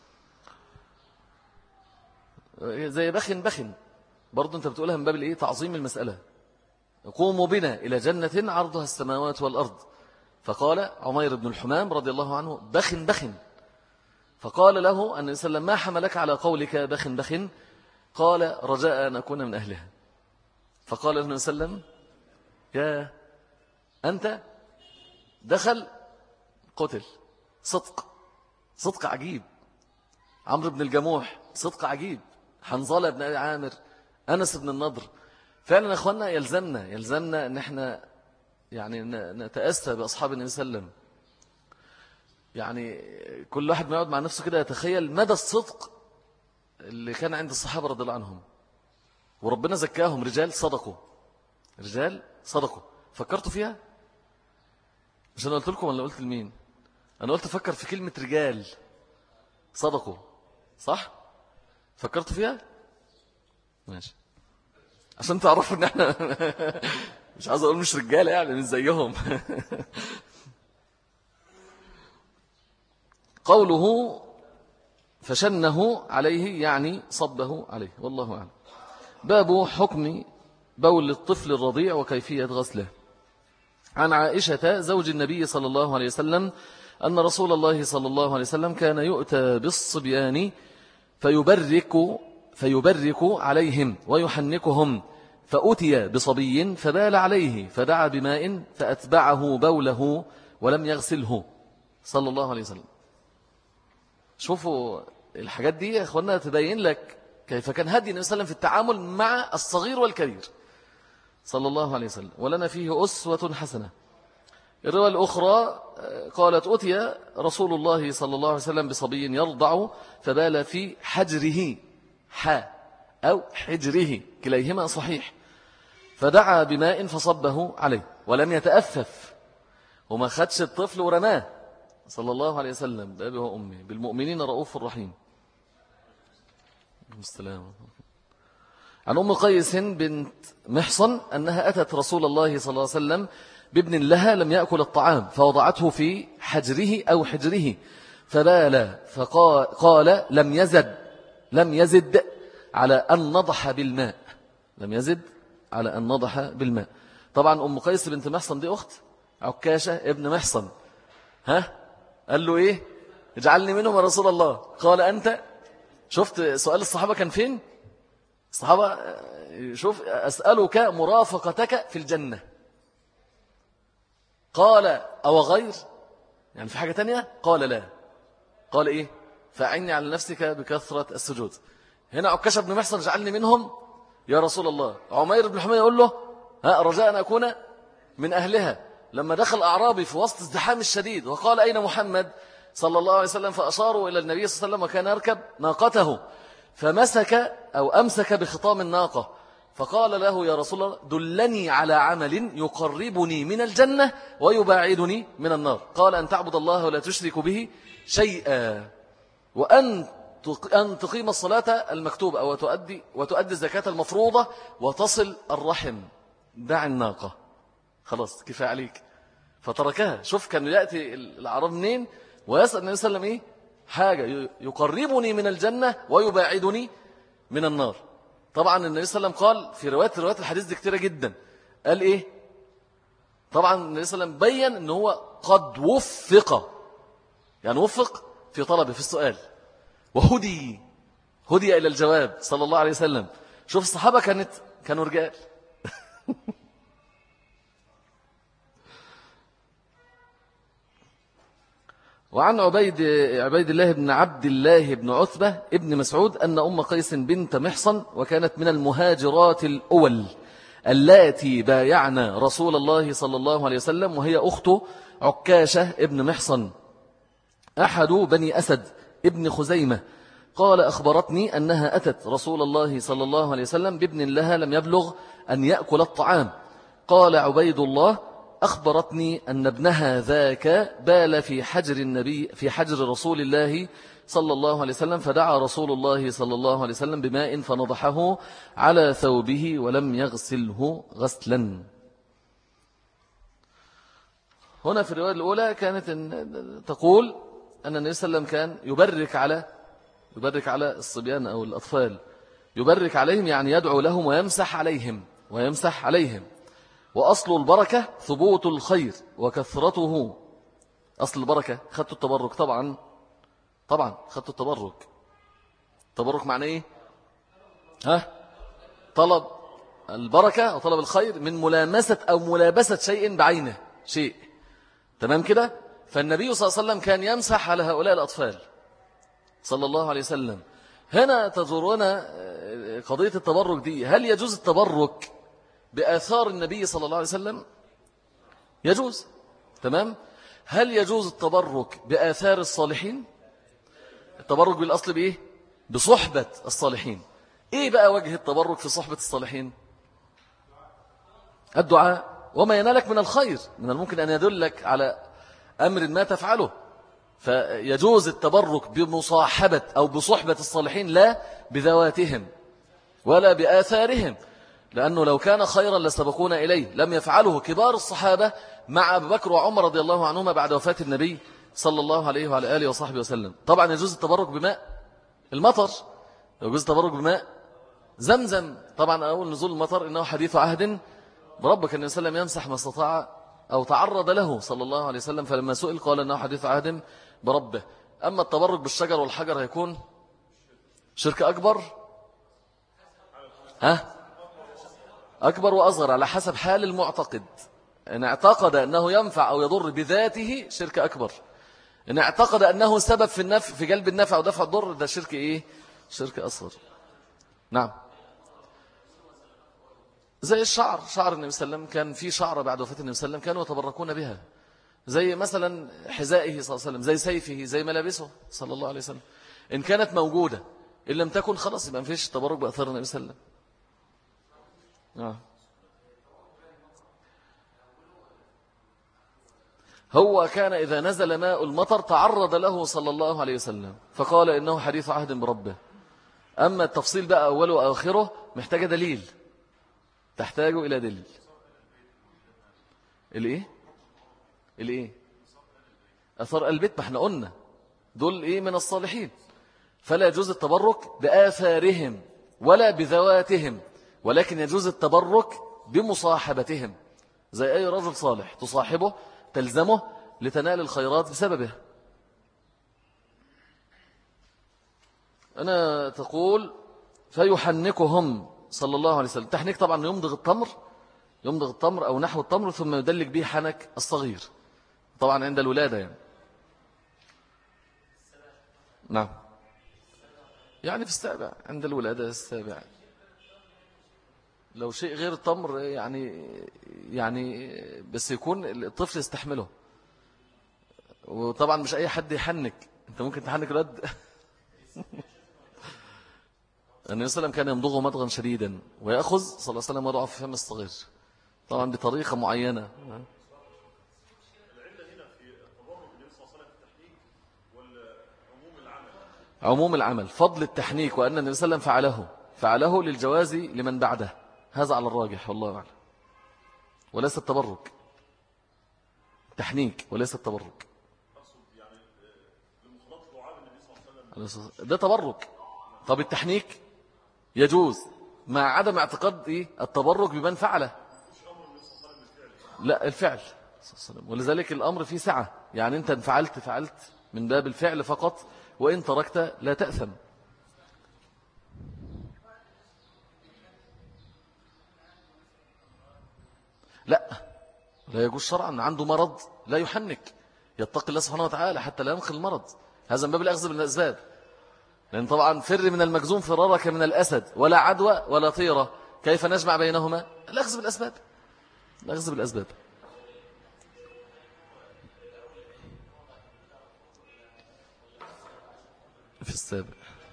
S1: زي بخن بخن برضو أنت بتقولها من باب الإيه؟ تعظيم المسألة. قوموا بنا إلى جنة عرضها السماوات والأرض، فقال عمير بن الحمام رضي الله عنه بخن بخن، فقال له أن يسلم ما حملك على قولك بخن بخن؟ قال رجاء أن أكون من أهلها. فقال له وسلم يا أنت دخل قتل. صدق صدق عجيب. عمرو بن الجموح صدق عجيب. حنظلة بن أبي عامر، أنس بن النضر. فعلا يا أخوانا يلزمنا يلزمنا أن احنا يعني نتأسى بأصحاب النبي صلى الله عليه وسلم. يعني كل واحد ما يقعد مع نفسه كده يتخيل مدى الصدق اللي كان عند الصحابة رضي الله عنهم، وربنا زكاهم رجال صدقوا رجال صدقوا. فكرتوا فيها؟ مش أنا قلت لكم ولا قلت لمين؟ أنا قلت فكر في كلمة رجال صدقوا، صح؟ فكرتوا فيها؟ ماشي، عشان تعرفوا ان احنا مش عايز اقول مش رجاله يعني مش زيهم. قوله فشنه عليه يعني صبه عليه والله أعلم. باب حكم بول الطفل الرضيع وكيفية غسله. عن عائشة زوج النبي صلى الله عليه وسلم أن رسول الله صلى الله عليه وسلم كان يؤتى بالصبيان فيبرك فيبرك عليهم ويحنكهم، فأتي بصبي فبال عليه فدعا بماء فأتبعه بوله ولم يغسله صلى الله عليه وسلم. شوفوا الحاجات دي يا أخوانا تبين لك كيف كان هدي النبي صلى الله عليه وسلم في التعامل مع الصغير والكبير صلى الله عليه وسلم، ولنا فيه أسوة حسنة. الرواية الأخرى قالت أتي رسول الله صلى الله عليه وسلم بصبي يرضع فبال في حجره ح أو حجره كليهما صحيح، فدعا بماء فصبه عليه ولم يتأفف، وما خدش الطفل ورماه صلى الله عليه وسلم بأبي وأمي بالمؤمنين رؤوف رحيم. السلام. عن أم قيس بنت محصن أنها أتت رسول الله صلى الله عليه وسلم بابن لها لم يأكل الطعام فوضعته في حجره أو حجره فبال، فقال لم يزد لم يزد على أن نضح بالماء لم يزد على أن نضح بالماء. طبعا أم قيس بنت محصن دي أخت عكاشة ابن محصن. ها قال له إيه؟ اجعلني منهم يا رسول الله. قال أنت. شفت سؤال الصحابة كان فين؟ الصحابة شوف أسألك مرافقتك في الجنة. قال أو غير يعني في حاجة تانية؟ قال لا. قال إيه؟ فأعني على نفسك بكثرة السجود. هنا عكاشة بن محصن اجعلني منهم يا رسول الله. عمير بن حميد يقول له ها رجاء أن أكون من أهلها لما دخل أعرابي في وسط ازدحام الشديد وقال أين محمد صلى الله عليه وسلم، فأشاروا إلى النبي صلى الله عليه وسلم وكان يركب ناقته، فمسك أو أمسك بخطام الناقة فقال له يا رسول الله دلني على عمل يقربني من الجنة ويباعدني من النار. قال أن تعبد الله ولا تشرك به شيئا وأن أن تقيم الصلاة المكتوبة أو وتؤدي, وتؤدي الزكاة المفروضة وتصل الرحم. دع الناقة خلاص كفاية عليك، فتركها. شوف كان يأتي الأعراب منين ويسأل النبي صلى الله عليه وسلم إيه حاجة يقربني من الجنة ويباعدني من النار. طبعا النبي صلى الله عليه وسلم قال في روايات روايات الحديث دي كتيرة جدا، قال إيه؟ طبعا النبي صلى الله عليه وسلم بيّن أنه هو قد وفق، يعني وفق في طلبه في السؤال، وهدي هدي إلى الجواب صلى الله عليه وسلم. شوف الصحابة كانت كانوا رجال. وعن عبيد عبيد الله بن عبد الله بن عتبة ابن مسعود أن أم قيس بنت محصن وكانت من المهاجرات الأول اللاتي بايعنا رسول الله صلى الله عليه وسلم، وهي أخت عكاشة ابن محصن أحد بني أسد ابن خزيمة. قال أخبرتني أنها أتت رسول الله صلى الله عليه وسلم بابن لها لم يبلغ أن يأكل الطعام. قال عبيد الله أخبرتني أن ابنها ذاك بال في حجر النبي في حجر رسول الله صلى الله عليه وسلم، فدعا رسول الله صلى الله عليه وسلم بماء فنضحه على ثوبه ولم يغسله غسلا. هنا في الرواية الأولى كانت تقول أن النبي صلى الله عليه وسلم كان يبرك على يبرك على الصبيان أو الأطفال، يبرك عليهم يعني يدعو لهم ويمسح عليهم ويمسح عليهم. وأصل البركة ثبوت الخير وكثرته. أصل البركة خدت التبرك طبعا طبعا خدت التبرك. التبرك معناه إيه؟ ها؟ طلب البركة أو طلب الخير من ملامسة أو ملابسة شيء بعينه شيء. تمام كده؟ فالنبي صلى الله عليه وسلم كان يمسح على هؤلاء الأطفال صلى الله عليه وسلم. هنا تزورنا قضية التبرك دي، هل يجوز التبرك بآثار النبي صلى الله عليه وسلم؟ يجوز. تمام. هل يجوز التبرك بآثار الصالحين؟ التبرك بالأصل بإيه؟ بصحبة الصالحين. إيه بقى وجه التبرك في صحبة الصالحين؟ الدعاء وما ينالك من الخير، من الممكن أن يدلك على أمر ما تفعله، فيجوز التبرك بمصاحبة أو بصحبة الصالحين لا بذواتهم ولا بآثارهم، لأنه لو كان خيرا لسبقونا إليه. لم يفعله كبار الصحابة مع أبي بكر وعمر رضي الله عنهما بعد وفاة النبي صلى الله عليه وعلى آله وصحبه وسلم. طبعا يجوز التبرك بماء المطر، يجوز التبرك بماء زمزم. طبعا أول نزول المطر إنه حديث عهد بربك. النبي صلى الله عليه وسلم يمسح ما استطاع أو تعرض له صلى الله عليه وسلم، فلما سئل قال إنه حديث عهد بربه. أما التبرك بالشجر والحجر هيكون شرك أكبر، ها أكبر وأصغر على حسب حال المعتقد. إن اعتقد أنه ينفع أو يضر بذاته شرك أكبر، إن اعتقد أنه سبب في النفع في جلب النفع ودفع الضر ده شرك إيه؟ شرك أصغر. نعم. زي الشعر، شعر النبي صلى الله عليه وسلم كان في شعر بعد وفاة النبي صلى الله عليه وسلم كانوا يتبركون بها، زي مثلا حذائه صلى الله عليه وسلم، زي سيفه، زي ملابسه صلى الله عليه وسلم. إن كانت موجودة، إن لم تكن خلاص يبقى ما فيش تبرك بأثار النبي صلى الله عليه وسلم. آه. هو كان إذا نزل ماء المطر تعرض له صلى الله عليه وسلم فقال إنه حديث عهد بربه. أما التفصيل بقى أوله وآخره محتاج دليل، تحتاج إلى دليل. الإيه؟ الإيه؟ أثار البيت، ما احنا قلنا دول إيه من الصالحين، فلا يجوز التبرك بآثارهم ولا بذواتهم، ولكن يجوز التبرك بمصاحبتهم، زي أي رجل صالح تصاحبه تلزمه لتنال الخيرات بسببه. أنا تقول فيحنكهم صلى الله عليه وسلم. تحنيك طبعا يمضغ التمر يمضغ التمر أو نحو التمر ثم يدلك به حنك الصغير، طبعا عند الولادة يعني. نعم، يعني في السابع، عند الولادة السابع. لو شيء غير التمر يعني يعني بس يكون الطفل يستحمله. وطبعا مش أي حد يحنك، أنت ممكن تحنك الولد. النبي صلى الله عليه وسلم كان يمضغه مضغا شديدا ويأخذ صلى الله عليه وسلم وضعه في فم الصغير، طبعا بطريقة معينة. عموم العمل، فضل التحنيك، وأن النبي صلى الله عليه وسلم فعله فعله للجواز لمن بعده، هذا على الراجح والله أعلم، وليس التبرك. تحنيك وليس التبرك. ده تبرك. طب التحنيك يجوز مع عدم اعتقاد إيه؟ التبرك بمن فعله. لا، الفعل. ولذلك الأمر فيه سعة، يعني أنت فعلت فعلت من باب الفعل فقط، وإن تركت لا تأثم. لا، لا يجوز شرعا، عنده مرض لا يحنك، يتقي الله سبحانه وتعالى حتى لا ينقل المرض، هذا من باب الأخذ بالأسباب. لأن طبعا فر من المجزوم فرارك من الأسد، ولا عدوى ولا طيرة، كيف نجمع بينهما؟ الأخذ بالأسباب، الأخذ بالأسباب. في السابع،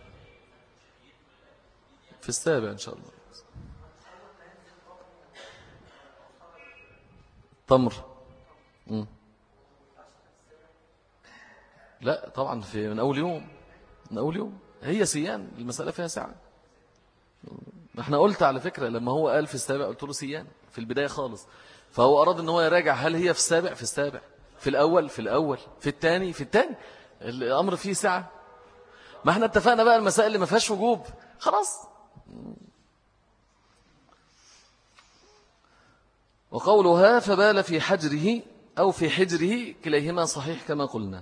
S1: في السابع إن شاء الله. تمر. مم. لا طبعا في من أول يوم، من أول يوم هي سيان، المسألة فيها ساعة. احنا قلت على فكرة لما هو قال في السابع قلت له سيان في البداية خالص، فهو أراد ان هو يراجع هل هي في السابع، في السابع، في الأول، في الأول، في الثاني، في الثاني، الأمر فيه ساعة. ما احنا اتفقنا بقى المسائل اللي ما فيهاش وجوب خلاص. وقولها فبال في حجره أو في حجره كليهما صحيح كما قلنا.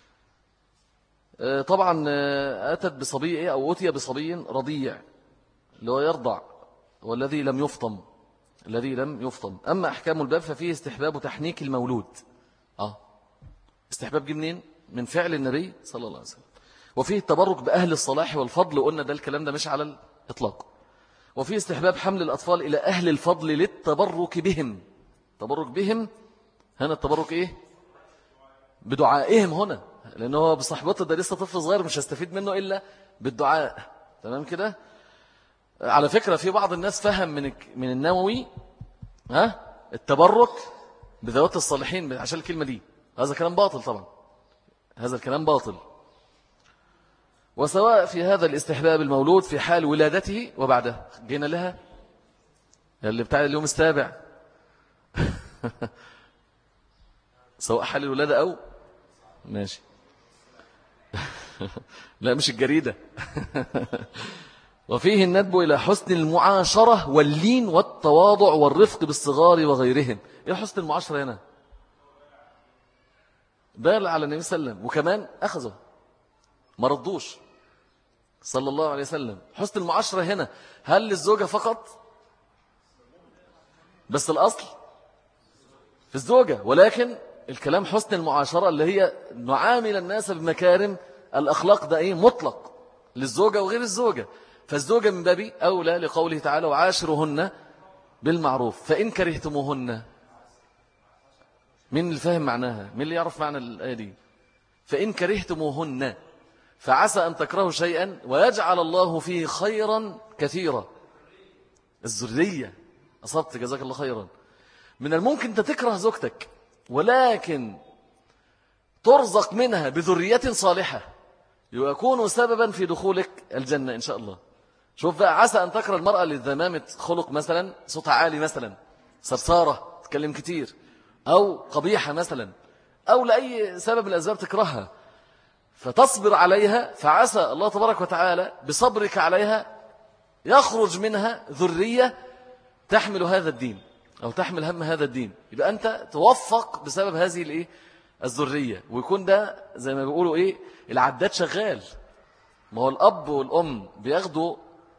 S1: طبعا أتت بصبي أو أتي بصبي رضيع اللي هو يرضع، والذي لم يفطم، الذي لم يفطم. أما أحكام الباب ففيه استحباب تحنيك المولود. آه استحباب جه منين؟ من فعل النبي صلى الله عليه وسلم. وفيه التبرك بأهل الصلاح والفضل، وقلنا ده الكلام ده مش على الإطلاق. وفيه استحباب حمل الأطفال إلى أهل الفضل للتبرك بهم. تبرك بهم هنا التبرك إيه؟ بدعائهم هنا، لأنه بصحبته ده لسه طفل صغير مش هستفيد منه إلا بالدعاء. تمام كده؟ على فكرة في بعض الناس فهم من من النووي ها التبرك بذوات الصالحين عشان الكلمة دي، هذا كلام باطل طبعا، هذا الكلام باطل. وسواء في هذا الاستحباب المولود في حال ولادته وبعدها، جينا لها اللي بتاع اليوم السابع سواء حال الولادة أو ماشي لا مش الجريدة وفيه الندب إلى حسن المعاشرة واللين والتواضع والرفق بالصغار وغيرهم. إيه حسن المعاشرة هنا؟ بال على النبي صلى الله عليه وسلم، وكمان أخذه ما ردوش صلى الله عليه وسلم. حسن المعاشرة هنا هل للزوجة فقط؟ بس الأصل في الزوجة، ولكن الكلام حسن المعاشرة اللي هي نعامل الناس بمكارم الأخلاق، ده إيه مطلق للزوجة وغير الزوجة. فالزوجة من بابي أولى لقوله تعالى وعاشرهن بالمعروف فإن كرهتموهن. مين اللي فاهم معناها؟ مين اللي يعرف معنى الآية دي؟ فإن كرهتموهن فعسى أن تكرهوا شيئا ويجعل الله فيه خيرا كثيرا. الذرية، أصبت جزاك الله خيرا. من الممكن أنت تكره زوجتك ولكن ترزق منها بذرية صالحة يكون سببا في دخولك الجنة إن شاء الله. شوف بقى، عسى أن تكره المرأة لذمامة خلق مثلا، صوتها عالي مثلا، صرصارة، تكلم كتير، أو قبيحة مثلا، أو لأي سبب من الأسباب تكرهها، فتصبر عليها، فعسى الله تبارك وتعالى بصبرك عليها يخرج منها ذرية تحمل هذا الدين أو تحمل هم هذا الدين. يبقى أنت توفق بسبب هذه الإيه الذرية، ويكون ده زي ما بيقولوا إيه العداد شغال. ما هو الأب والأم بياخدوا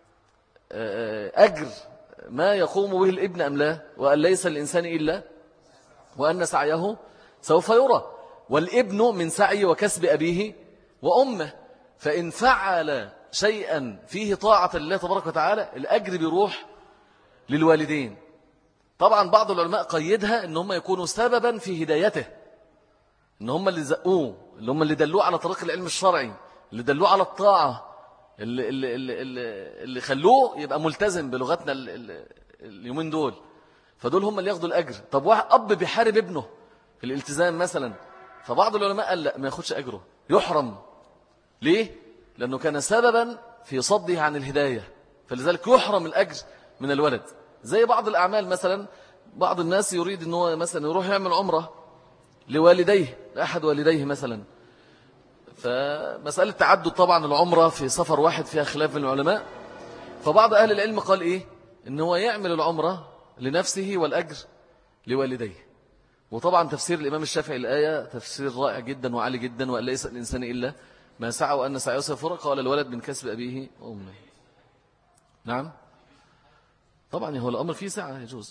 S1: أجر ما يقوم به الابن أم لا، وأن ليس الإنسان إلا وأن سعيه سوف يرى، والابن من سعي وكسب أبيه وأمه، فإن فعل شيئا فيه طاعة لله تبارك وتعالى الأجر بيروح للوالدين. طبعا بعض العلماء قيدها ان هم يكونوا سببا في هدايته، ان هم اللي زقوه، اللي هم اللي دلوه على طريق العلم الشرعي، اللي دلوه على الطاعة، اللي, اللي, اللي, اللي, اللي خلوه يبقى ملتزم بلغتنا ال ال اليومين دول، فدول هم اللي ياخدوا الأجر. طب واحد أب بيحارب ابنه في الالتزام مثلا، فبعض العلماء قال لا، ما ياخدش أجره، يحرم. ليه؟ لأنه كان سببا في صده عن الهداية، فلذلك يحرم الأجر من الولد. زي بعض الأعمال مثلا، بعض الناس يريد أنه مثلا يروح يعمل عمرة لوالديه، لأحد والديه مثلا، فمسألة تعدد طبعا العمرة في سفر واحد فيها خلاف من العلماء، فبعض أهل العلم قال إيه؟ إن هو يعمل العمرة لنفسه والأجر لوالديه. وطبعا تفسير الإمام الشافعي الآية تفسير رائع جدا وعالي جدا، وأن ليس الإنسان إلا ما سعى وأن سعيه سيفرق، قال الولد من كسب أبيه وأمه. نعم طبعا هو الأمر فيه سعة يجوز.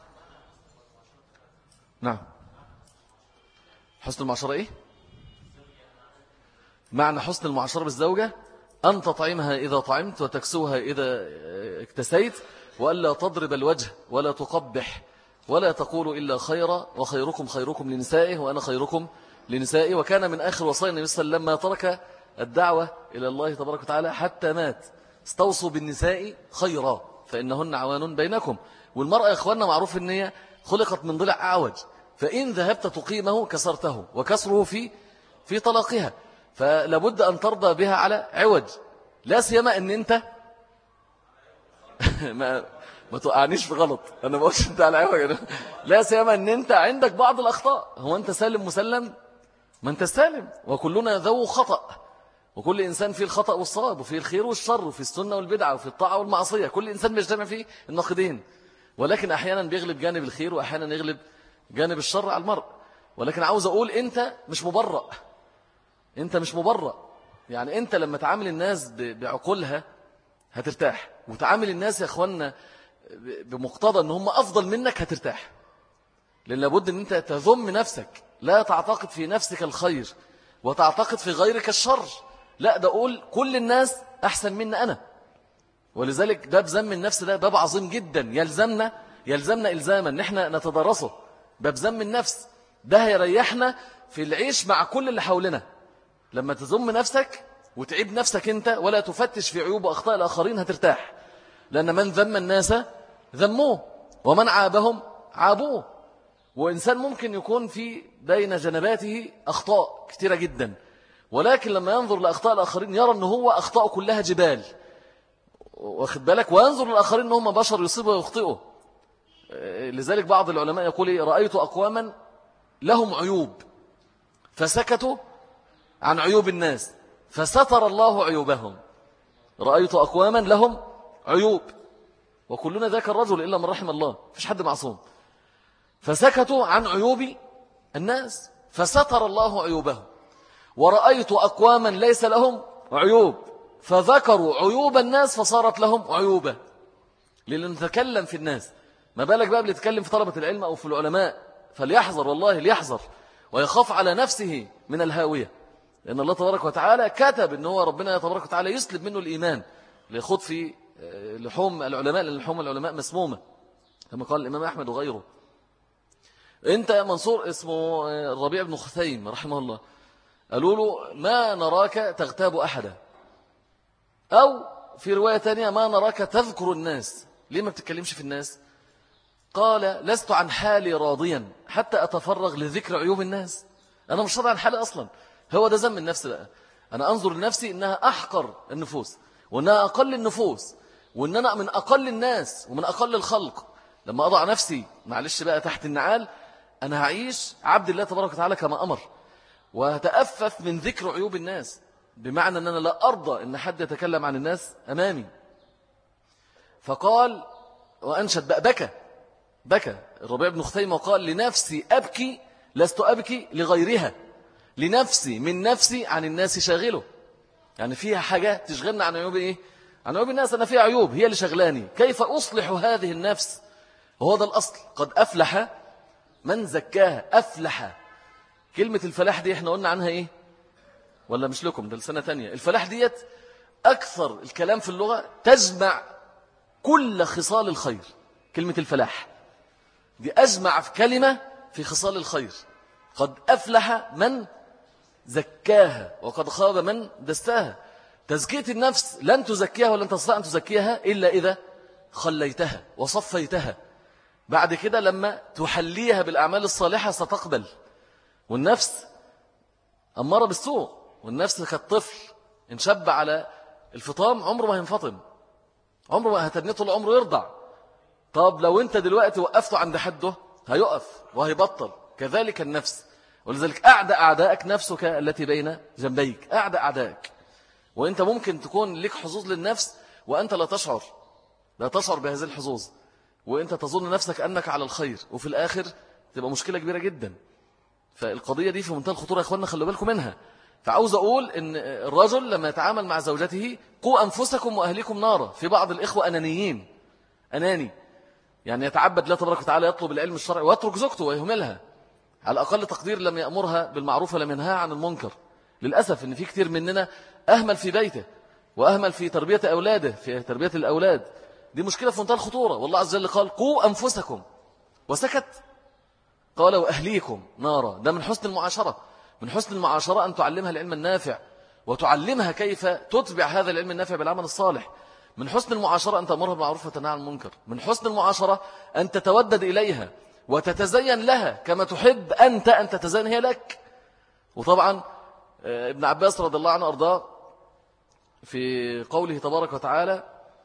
S1: نعم. حسن المعاشرة إيه؟ معنى حسن المعاشرة بالزوجة أن تطعمها إذا طعمت وتكسوها إذا اكتسيت، وألا تضرب الوجه ولا تقبح ولا تقول إلا خيرا، وخيركم خيركم لنسائه وأنا خيركم لنسائه. وكان من آخر وصايا النبي صلى الله عليه وسلم لما ترك الدعوة إلى الله تبارك وتعالى حتى مات: استوصوا بالنساء خيرا فإنهن عوان بينكم. والمرأة يا إخواننا معروف أن هي خلقت من ضلع أعوج، فإن ذهبت تقيمه كسرته، وكسره في في طلاقها، فلابد أن ترضى بها على عوج. لا سيما أن أنت ما, ما توقعنيش في غلط، أنا ما قلتش أنت على عوج، لا سيما أن أنت عندك بعض الأخطاء. هو أنت سالم مسلم؟ ما أنت سالم، وكلنا ذو خطأ، وكل إنسان فيه الخطأ والصواب، وفيه الخير والشر، وفي السنة والبدعة، وفي الطاعة والمعصية. كل إنسان بيجتمع فيه النقيضين، ولكن أحيانا بيغلب جانب الخير وأحيانا يغلب جانب الشر على المرء. ولكن عاوز أقول أنت مش مبرأ، أنت مش مبرأ. يعني أنت لما تعامل الناس بعقولها هترتاح، وتعامل الناس يا أخوانا بمقتضى أن هم أفضل منك هترتاح. لأن لابد أن أنت تذم نفسك، لا تعتقد في نفسك الخير وتعتقد في غيرك الشر، لا ده أقول كل الناس أحسن مني أنا. ولذلك باب ذم النفس ده باب عظيم جدا، يلزمنا يلزمنا إلزاما نحن نتدرسه. باب ذم النفس ده هيريحنا في العيش مع كل اللي حولنا. لما تذم نفسك وتعيب نفسك أنت ولا تفتش في عيوب وأخطاء الآخرين هترتاح. لأن من ذم الناس ذموه، ومن عابهم عابوه. وإنسان ممكن يكون في بين جنباته أخطاء كثيرة جدا، ولكن لما ينظر لأخطاء الآخرين يرى أنه هو أخطاء كلها جبال، واخد بالك، وينظر للآخرين أنهم بشر يصيبوا ويخطئوا. لذلك بعض العلماء يقول إيه؟ رأيت أقواما لهم عيوب فسكتوا عن عيوب الناس فستر الله عيوبهم. رأيت أقواما لهم عيوب، وكلنا ذاك الرجل إلا من رحم الله، فيش حد معصوم، فسكتوا عن عيوب الناس فستر الله عيوبهم. ورأيت أقواما ليس لهم عيوب فذكروا عيوب الناس فصارت لهم عيوبة. لنتكلم في الناس، ما بالك بقى بنتكلم في طلبة العلم أو في العلماء. فليحذر والله، ليحذر ويخاف على نفسه من الهاوية، لأن الله تبارك وتعالى كتب أنه هو ربنا تبارك وتعالى يسلب منه الإيمان ليخوض في لحوم العلماء، لأن لحوم العلماء مسمومة كما قال الإمام أحمد وغيره. أنت منصور اسمه الربيع بن خثيم رحمه الله، قالوا له ما نراك تغتاب أحدا، أو في رواية تانية ما نراك تذكر الناس، ليه ما بتتكلمش في الناس؟ قال لست عن حالي راضيا حتى أتفرغ لذكر عيوب الناس. أنا مش راضي عن حالي أصلا. هو ده ذم النفس بقى. أنا أنظر لنفسي إنها أحقر النفوس، وإنها أقل النفوس، وإن أنا من أقل الناس ومن أقل الخلق. لما أضع نفسي معلش بقى تحت النعال، أنا هعيش عبد الله تبارك وتعالى كما أمر، وهتأفف من ذكر عيوب الناس، بمعنى أن أنا لا أرضى أن حد يتكلم عن الناس أمامي. فقال وأنشد بقى، بكى بكى الربيع بن خثيم وقال لنفسي أبكي لست أبكي لغيرها، لنفسي من نفسي عن الناس شاغله. يعني فيها حاجة تشغلنا عن عيوب إيه؟ عن عيوب الناس. أنا فيها عيوب هي اللي شغلاني، كيف أصلح هذه النفس؟ وهو ده الأصل. قد أفلح من زكاها. أفلح، كلمة الفلاح دي احنا قلنا عنها إيه؟ ولا مش لكم ده لسنة تانية. الفلاح ديت أكثر الكلام في اللغة تجمع كل خصال الخير، كلمة الفلاح دي أجمع في كلمة في خصال الخير. قد أفلح من زكاها وقد خاب من دساها. تزكية النفس لن تزكيها ولن تستطيع أن تزكيها إلا إذا خليتها وصفيتها. بعد كده لما تحليها بالأعمال الصالحة ستقبل. والنفس أمارة بالسوء، والنفس كالطفل إن شب على الفطام عمره ما هينفطم، عمره ما هتنيه طول عمره يرضع. طب لو أنت دلوقتي وقفته عند حده هيقف وهيبطل. كذلك النفس. ولذلك أعدى أعدائك نفسك التي بين جنبيك، أعدى أعدائك. وأنت ممكن تكون لك حظوظ للنفس وأنت لا تشعر، لا تشعر بهذه الحظوظ، وأنت تظن نفسك أنك على الخير، وفي الآخر تبقى مشكلة كبيرة جدا. فالقضية دي في منتهى الخطورة يا إخواننا، خلوا بالكم منها. فعاوز أقول إن الرجل لما يتعامل مع زوجته قوا أنفسكم وأهليكم نارا. في بعض الإخوة أنانيين، أناني يعني يتعبد الله تبارك وتعالى، يطلب العلم الشرعي ويترك زوجته ويهملها. على أقل تقدير لم يأمرها بالمعروف ولم ينهاها عن المنكر. للأسف إن في كتير مننا أهمل في بيته وأهمل في تربية أولاده، في تربية الأولاد. دي مشكلة في منتهى الخطورة. والله عز وجل قال قوا أنفسكم وسكت، قال وأهليكم نارا. ده من حسن المعاشرة. من حسن المعاشرة أن تعلمها العلم النافع وتعلمها كيف تتبع هذا العلم النافع بالعمل الصالح. من حسن المعاشرة أن تأمرها بالمعروف وتنهى عن المنكر. من حسن المعاشرة أن تتودد إليها وتتزين لها كما تحب أنت أن تتزين هي لك. وطبعا ابن عباس رضي الله عنه أرضاه في قوله تبارك وتعالى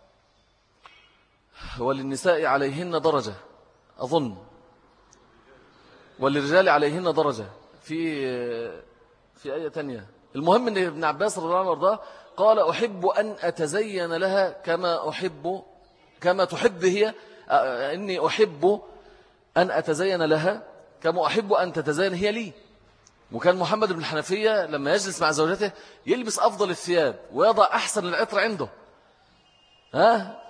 S1: وللنساء عليهن درجة، أظن وللرجال عليهن درجة، في في آية تانية. المهم أن ابن عباس رضي الله عنه أرضاه قال أحب أن أتزين لها كما أحب كما تحب هي، إني أحب أن أتزين لها كما أحب أن تتزين هي لي. وكان محمد بن الحنفية لما يجلس مع زوجته يلبس أفضل الثياب ويضع أحسن العطر عنده. ها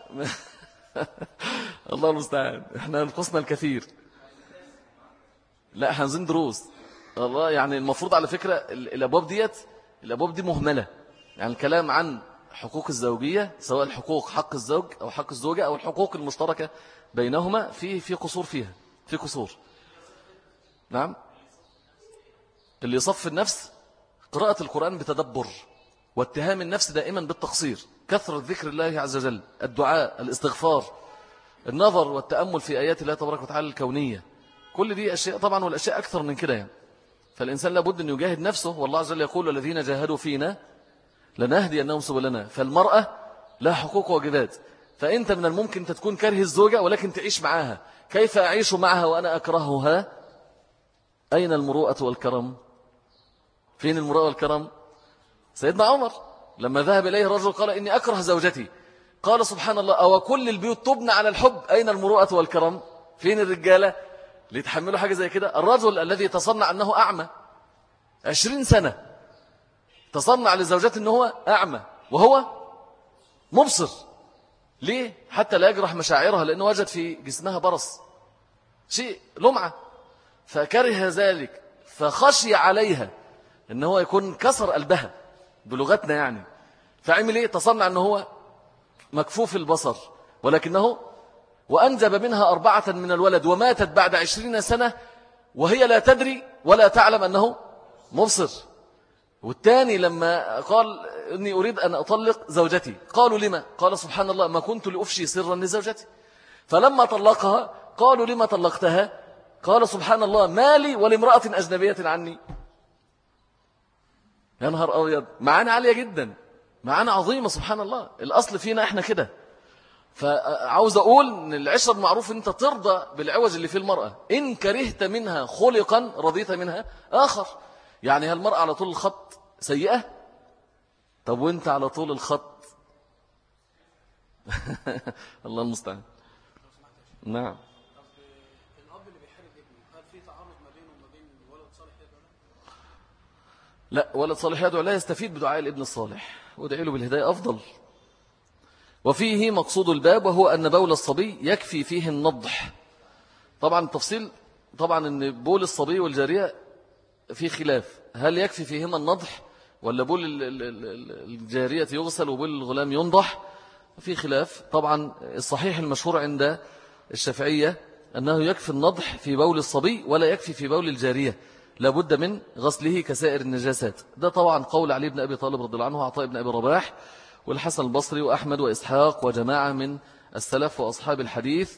S1: الله المستعان، احنا نقصنا الكثير. لا احنا هنزين دروس الله. يعني المفروض على فكرة الأبواب ديت الأبواب دي مهملة. يعني الكلام عن حقوق الزوجية، سواء الحقوق حق الزوج أو حق الزوجة أو الحقوق المشتركة بينهما، في في قصور فيها، في قصور. نعم. اللي يصف النفس قراءة القرآن بتدبر، واتهام النفس دائما بالتقصير، كثرة ذكر الله عز وجل، الدعاء، الاستغفار، النظر والتأمل في آيات الله تبارك وتعالى الكونية. كل دي أشياء طبعا، والأشياء أكثر من كده يعني. فالإنسان لابد أن يجاهد نفسه. والله عز وجل يقول الذين جاهدوا فينا لنهدي أنهم سبلنا. فالمرأة لها حقوق وواجبات. فأنت من الممكن تكون كاره الزوجة ولكن تعيش معها. كيف أعيش معها وأنا أكرهها؟ أين المروءة والكرم؟ فين المروءة والكرم؟ سيدنا عمر لما ذهب إليه رجل قال إني أكره زوجتي، قال سبحان الله أو كل البيوت تبنى على الحب؟ أين المروءة والكرم؟ فين الرجالة اللي يتحملوا حاجة زي كده؟ الرجل الذي تصنع أنه أعمى عشرين سنة، تصنع لزوجته أنه هو أعمى وهو مبصر. ليه؟ حتى لا يجرح مشاعرها، لأنه وجد في جسمها برص، شيء لمعة، فكره ذلك، فخشي عليها أنه هو يكون كسر قلبها بلغتنا يعني. فعمل إيه؟ تصنع أنه هو مكفوف البصر، ولكنه وأنجب منها أربعة من الولد، وماتت بعد عشرين سنة وهي لا تدري ولا تعلم أنه مبصر. والثاني لما قال إني أريد أن أطلق زوجتي، قالوا لما؟ قال سبحان الله ما كنت لأفشي سرا لزوجتي. فلما طلقها قالوا لما طلقتها؟ قال سبحان الله ما لي ولامرأة أجنبية عني. يا نهار أبيض، معانا عالية جدا، معانا عظيمة سبحان الله. الأصل فينا إحنا كده. فعاوز أقول إن العشرة المعروف أنت ترضى بالعوج اللي في المرأة. إن كرهت منها خلقا رضيت منها آخر. يعني هالمرأة على طول الخط سيئة؟ طب وانت على طول الخط الله المستعان. نعم.
S2: الأب اللي بيحارب ابنه، هل في تعارض ما بينه وما بين ولد صالح يدعو له؟
S1: لا، ولد صالح يدعو لا يستفيد بدعاء الابن الصالح، وادعي له بالهداية أفضل. وفيه مقصود الباب، وهو أن بول الصبي يكفي فيه النضح. طبعا التفصيل طبعا أن بول الصبي والجارية في خلاف، هل يكفي فيهما النضح ولا بول الجارية يغسل وبول الغلام ينضح؟ في خلاف. طبعا الصحيح المشهور عند الشافعية أنه يكفي النضح في بول الصبي ولا يكفي في بول الجارية، لابد من غسله كسائر النجاسات. ده طبعا قول علي بن أبي طالب رضي الله عنه وعطاء بن أبي رباح والحسن البصري وأحمد وإسحاق وجماعة من السلف وأصحاب الحديث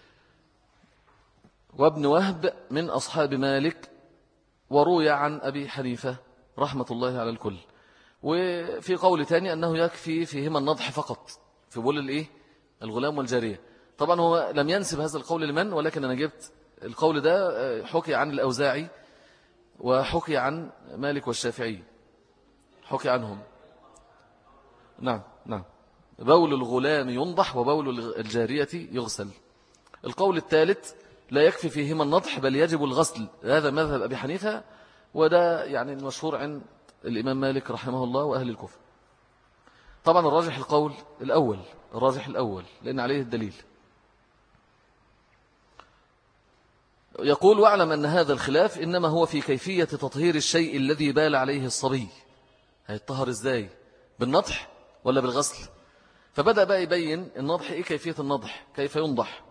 S1: وابن وهب من أصحاب مالك، وروي عن أبي حنيفة رحمة الله على الكل. وفي قول تاني أنه يكفي فيهما النضح فقط في بول الإيه؟ الغلام والجارية. طبعا هو لم ينسب هذا القول لمن، ولكن أنا جبت القول ده حكي عن الأوزاعي وحكي عن مالك والشافعي، حكي عنهم. نعم نعم، بول الغلام ينضح وبول الجارية يغسل. القول الثالث لا يكفي فيهما النضح بل يجب الغسل، هذا مذهب أبي حنيفة، وده يعني المشهور عند الإمام مالك رحمه الله وأهل الكوفة. طبعا الراجح القول الأول، الراجح الأول لأن عليه الدليل. يقول واعلم أن هذا الخلاف إنما هو في كيفية تطهير الشيء الذي بال عليه الصبي. هيتطهر إزاي؟ بالنضح ولا بالغسل؟ فبدأ بقى يبين النضح إيه، كيفية النضح، كيف ينضح.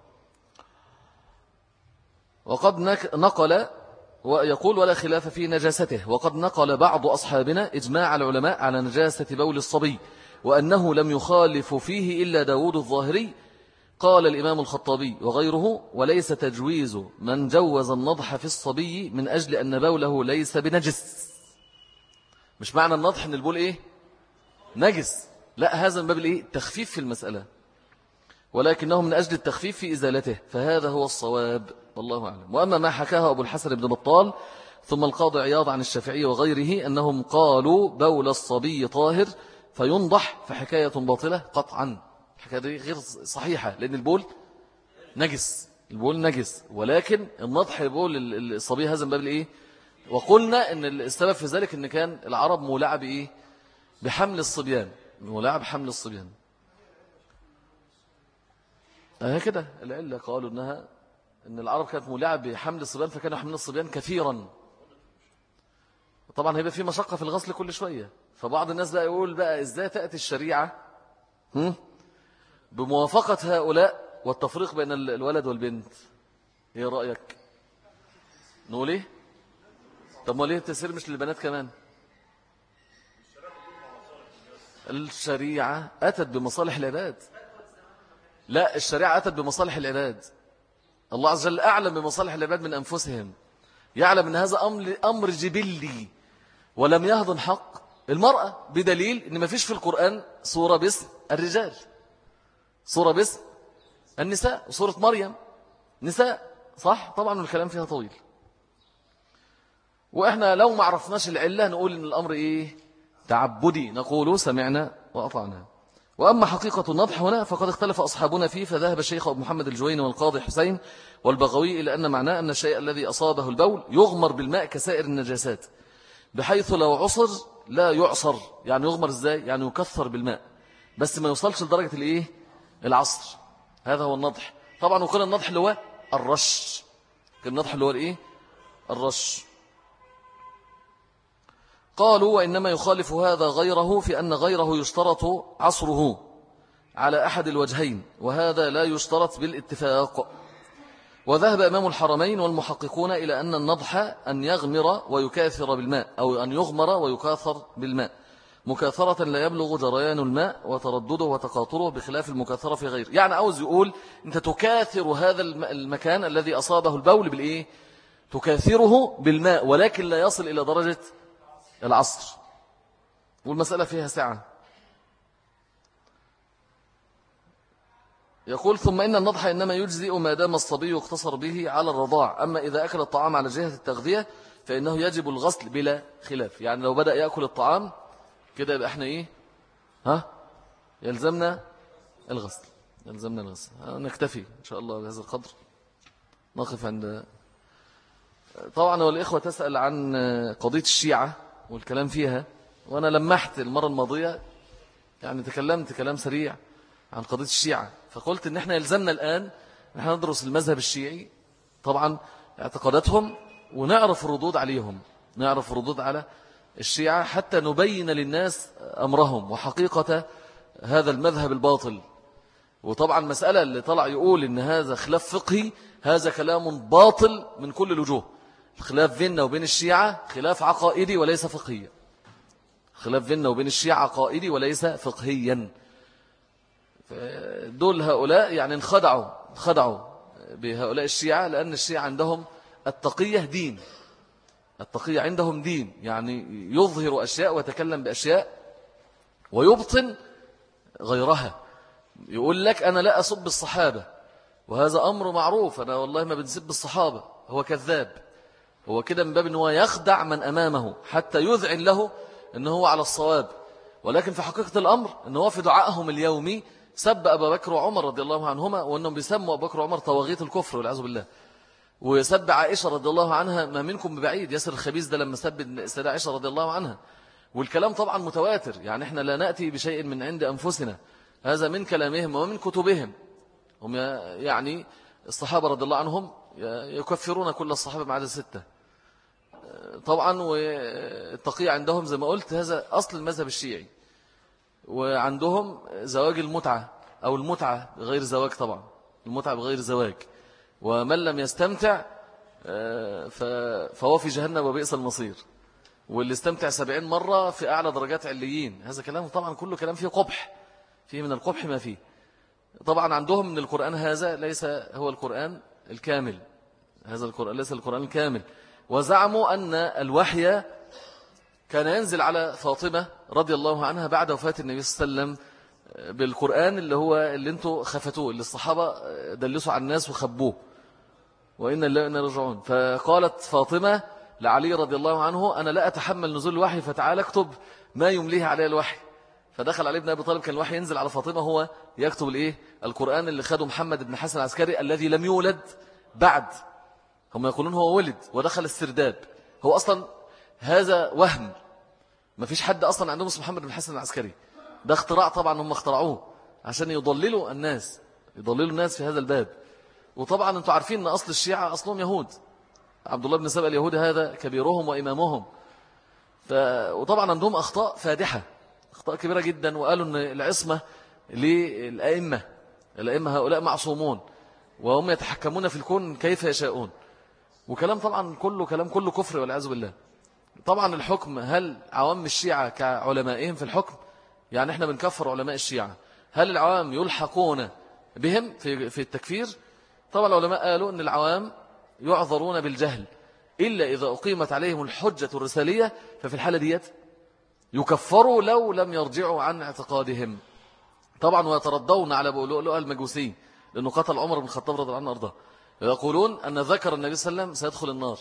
S1: وقد نقل ويقول ولا خلاف في نجاسته، وقد نقل بعض أصحابنا إجماع العلماء على نجاسة بول الصبي وأنه لم يخالف فيه إلا داود الظاهري. قال الإمام الخطابي وغيره وليس تجويز من جوز النضح في الصبي من أجل أن بوله ليس بنجس. مش معنى النضح أن البول إيه؟ نجس، لا، هذا من باب الإيه؟ التخفيف في المسألة، ولكنه من أجل التخفيف في إزالته، فهذا هو الصواب والله أعلم. وأما ما حكاه أبو الحسن بن بطال ثم القاضي عياض عن الشافعي وغيره أنهم قالوا بول الصبي طاهر فينضح، فحكاية باطلة قطعا. الحكاية دي غير صحيحة، لأن البول نجس، البول نجس، ولكن النضح بول الصبي هذا من باب الإيه؟ وقلنا أن السبب في ذلك أن كان العرب مولعة بإيه؟ بحمل الصبيان، مولعة بحمل الصبيان. هكذا العلة قالوا أنها أن العرب كانت مولعة بحمل الصبيان، فكانوا حمل الصبيان كثيرا. طبعا هيبقى في مشقة في الغسل كل شوية، فبعض الناس بقى يقول بقى إزاي تأتي الشريعة بموافقة هؤلاء والتفريق بين الولد والبنت؟ ايه رأيك؟ نقول ايه؟ طب ما ليه التسير مش للبنات كمان؟ الشريعة أتت بمصالح العباد. لا، الشريعة أتت بمصالح العباد. الله عز وجل أعلم بمصالح العباد من أنفسهم، يعلم أن هذا أمر, أمر جبلي ولم يهضن حق المرأة، بدليل أن ما فيش في القرآن سورة باسم الرجال، سورة باسم النساء، وسورة مريم نساء، صح؟ طبعا الكلام فيها طويل، وإحنا لو ما عرفناش العلة نقول إن الأمر إيه؟ تعبدي، نقول سمعنا وأطعنا. وأما حقيقة النضح هنا فقد اختلف أصحابنا فيه، فذهب الشيخ أبو محمد الجويني والقاضي حسين والبغوي إلى أن معناه أن الشيء الذي أصابه البول يغمر بالماء كسائر النجاسات، بحيث لو عصر لا يعصر. يعني يغمر إزاي؟ يعني يكثر بالماء بس ما يوصلش لدرجة الإيه؟ العصر. هذا هو النضح. طبعا وكان النضح اللي هو الرش، كان النضح اللي هو الإيه؟ الرش. قالوا وإنما يخالف هذا غيره في أن غيره يشترط عصره على أحد الوجهين، وهذا لا يشترط بالاتفاق. وذهب إمام الحرمين والمحققون إلى أن النضح أن يغمر ويكاثر بالماء، أو أن يغمر ويكاثر بالماء مكاثرة لا يبلغ جريان الماء وتردده وتقاطره، بخلاف المكاثرة في غيره. يعني عاوز يقول أنت تكاثر هذا المكان الذي أصابه البول بالإيه؟ تكاثره بالماء، ولكن لا يصل إلى درجة العصر، والمسألة فيها سعة. يقول ثم إن النضح إنما يجزئ ما دام الصبي يقتصر به على الرضاع، أما إذا أكل الطعام على جهة التغذية فإنه يجب الغسل بلا خلاف. يعني لو بدأ يأكل الطعام كده يبقى احنا إيه؟ ها؟ يلزمنا الغسل، يلزمنا الغسل. نكتفي إن شاء الله بهذا القدر، نقف عند. طبعا والإخوة تسأل عن قضية الشيعة والكلام فيها، وأنا لمحت المرة الماضية يعني تكلمت كلام سريع عن قضية الشيعة، فقلت إن احنا يلزمنا الآن نحن ندرس المذهب الشيعي طبعا اعتقاداتهم، ونعرف الردود عليهم، نعرف الردود على الشيعة حتى نبين للناس أمرهم وحقيقة هذا المذهب الباطل وطبعا مسألة اللي طلع يقول إن هذا خلاف فقهي هذا كلام باطل من كل الوجوه. الخلاف بيننا وبين الشيعة خلاف عقائدي وليس فقهيا. خلاف بيننا وبين الشيعة عقائدي وليس فقهيا. دول هؤلاء يعني انخدعوا انخدعوا بهؤلاء الشيعة، لأن الشيعة عندهم التقية دين. التقية عندهم دين، يعني يظهر أشياء ويتكلم بأشياء ويبطن غيرها. يقول لك أنا لا أسب الصحابة، وهذا أمر معروف، أنا والله ما بنسب الصحابة. هو كذاب، هو كده من باب أنه يخدع من أمامه حتى يذعن له أنه هو على الصواب. ولكن في حقيقة الأمر أنه في دعائهم اليومي سب أبا بكر وعمر رضي الله عنهما، وأنهم بيسموا أبا بكر وعمر طواغيت الكفر والعياذ بالله. وسب عائشة رضي الله عنها، ما منكم ببعيد، ياسر الخبيث ده لما سب السيدة عائشة رضي الله عنها. والكلام طبعا متواتر، يعني احنا لا نأتي بشيء من عند أنفسنا، هذا من كلامهم ومن كتبهم. هم يعني الصحابة رضي الله عنهم يكفرون كل الصحابة ما عدا ستة طبعا. والتقية عندهم زي ما قلت هذا أصل المذهب الشيعي. وعندهم زواج المتعة أو المتعة بغير زواج، طبعا المتعة بغير زواج، ومن لم يستمتع فهو في جهنم وبئس المصير، واللي استمتع سبعين مرة في أعلى درجات عليين. هذا كلام طبعا كله كلام فيه قبح، فيه من القبح ما فيه. طبعا عندهم من القرآن هذا ليس هو القرآن الكامل، هذا القرآن ليس القرآن الكامل. وزعموا أن الوحي كان ينزل على فاطمة رضي الله عنها بعد وفاة النبي صلى الله عليه وسلم بالقرآن اللي هو اللي انتوا خفتوه، اللي الصحابة دلسوا على الناس وخبوه، وإن الله إنا رجعون. فقالت فاطمة لعلي رضي الله عنه أنا لا أتحمل نزول الوحي، فتعال اكتب ما يمليه عليه الوحي. فدخل علي بن أبي طالب، كان الوحي ينزل على فاطمة، هو يكتب الإيه؟ القرآن اللي خده محمد بن حسن العسكري الذي لم يولد بعد. هم يقولون هو ولد ودخل السرداب. هو أصلا هذا وهم، ما فيش حد أصلا عندهم اسمه محمد بن حسن العسكري، ده اختراع طبعا هم اخترعوه عشان يضللوا الناس، يضللوا الناس في هذا الباب. وطبعا انتم عارفين أن أصل الشيعة أصلهم يهود، عبد الله بن سبأ اليهودي هذا كبيرهم وإمامهم. ف... وطبعا عندهم أخطاء فادحة، أخطاء كبيرة جدا. وقالوا أن العصمة للأئمة، الأئمة هؤلاء معصومون وهم يتحكمون في الكون كيف يشاءون. وكلام طبعا كله كلام كله كفر والعياذ بالله. طبعا الحكم، هل عوام الشيعة كعلمائهم في الحكم؟ يعني احنا بنكفر علماء الشيعة، هل العوام يلحقون بهم في في التكفير؟ طبعا العلماء قالوا أن العوام يعذرون بالجهل إلا إذا أقيمت عليهم الحجة الرسالية، ففي الحالة ديت يكفروا لو لم يرجعوا عن اعتقادهم. طبعا ويتردون على أبو لؤلؤ المجوسي لأنه قتل عمر بن الخطاب رضي الله عنه وارضاه. يقولون أن ذكر النبي صلى الله عليه وسلم سيدخل النار،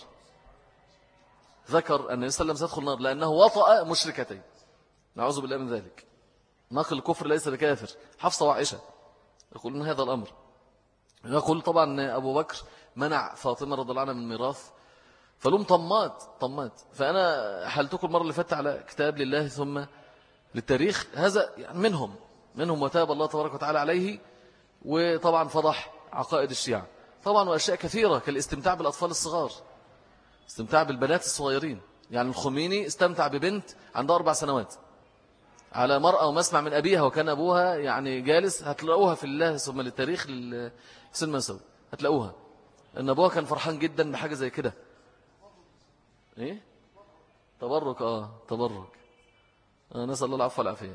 S1: ذكر النبي صلى الله عليه وسلم سيدخل النار لأنه وطأ مشركتين، نعوذ بالله من ذلك. ناقل الكفر ليس بكافر، حفصة وعائشة يقولون هذا الأمر. يقول طبعا أبو بكر منع فاطمة رضي الله عنها من ميراث، فلهم طمات طمات. فأنا حلتكم المرة اللي فاتت على كتاب لله ثم للتاريخ، هذا يعني منهم منهم وتاب الله تبارك وتعالى عليه. وطبعا فضح عقائد الشيعة طبعا، وأشياء كثيرة كالاستمتاع بالأطفال الصغار، استمتاع بالبنات الصغيرين. يعني الخميني استمتع ببنت عندها أربع سنوات على مرأة ومسمع من أبيها، وكان أبوها يعني جالس. هتلاقوها في الله ثم للتاريخ للسن مسوي، هتلاقوها أن أبوها كان فرحان جدا بحاجة زي كده. إيه؟ تبرك آه تبرك آه نسأل الله العفو والعافية.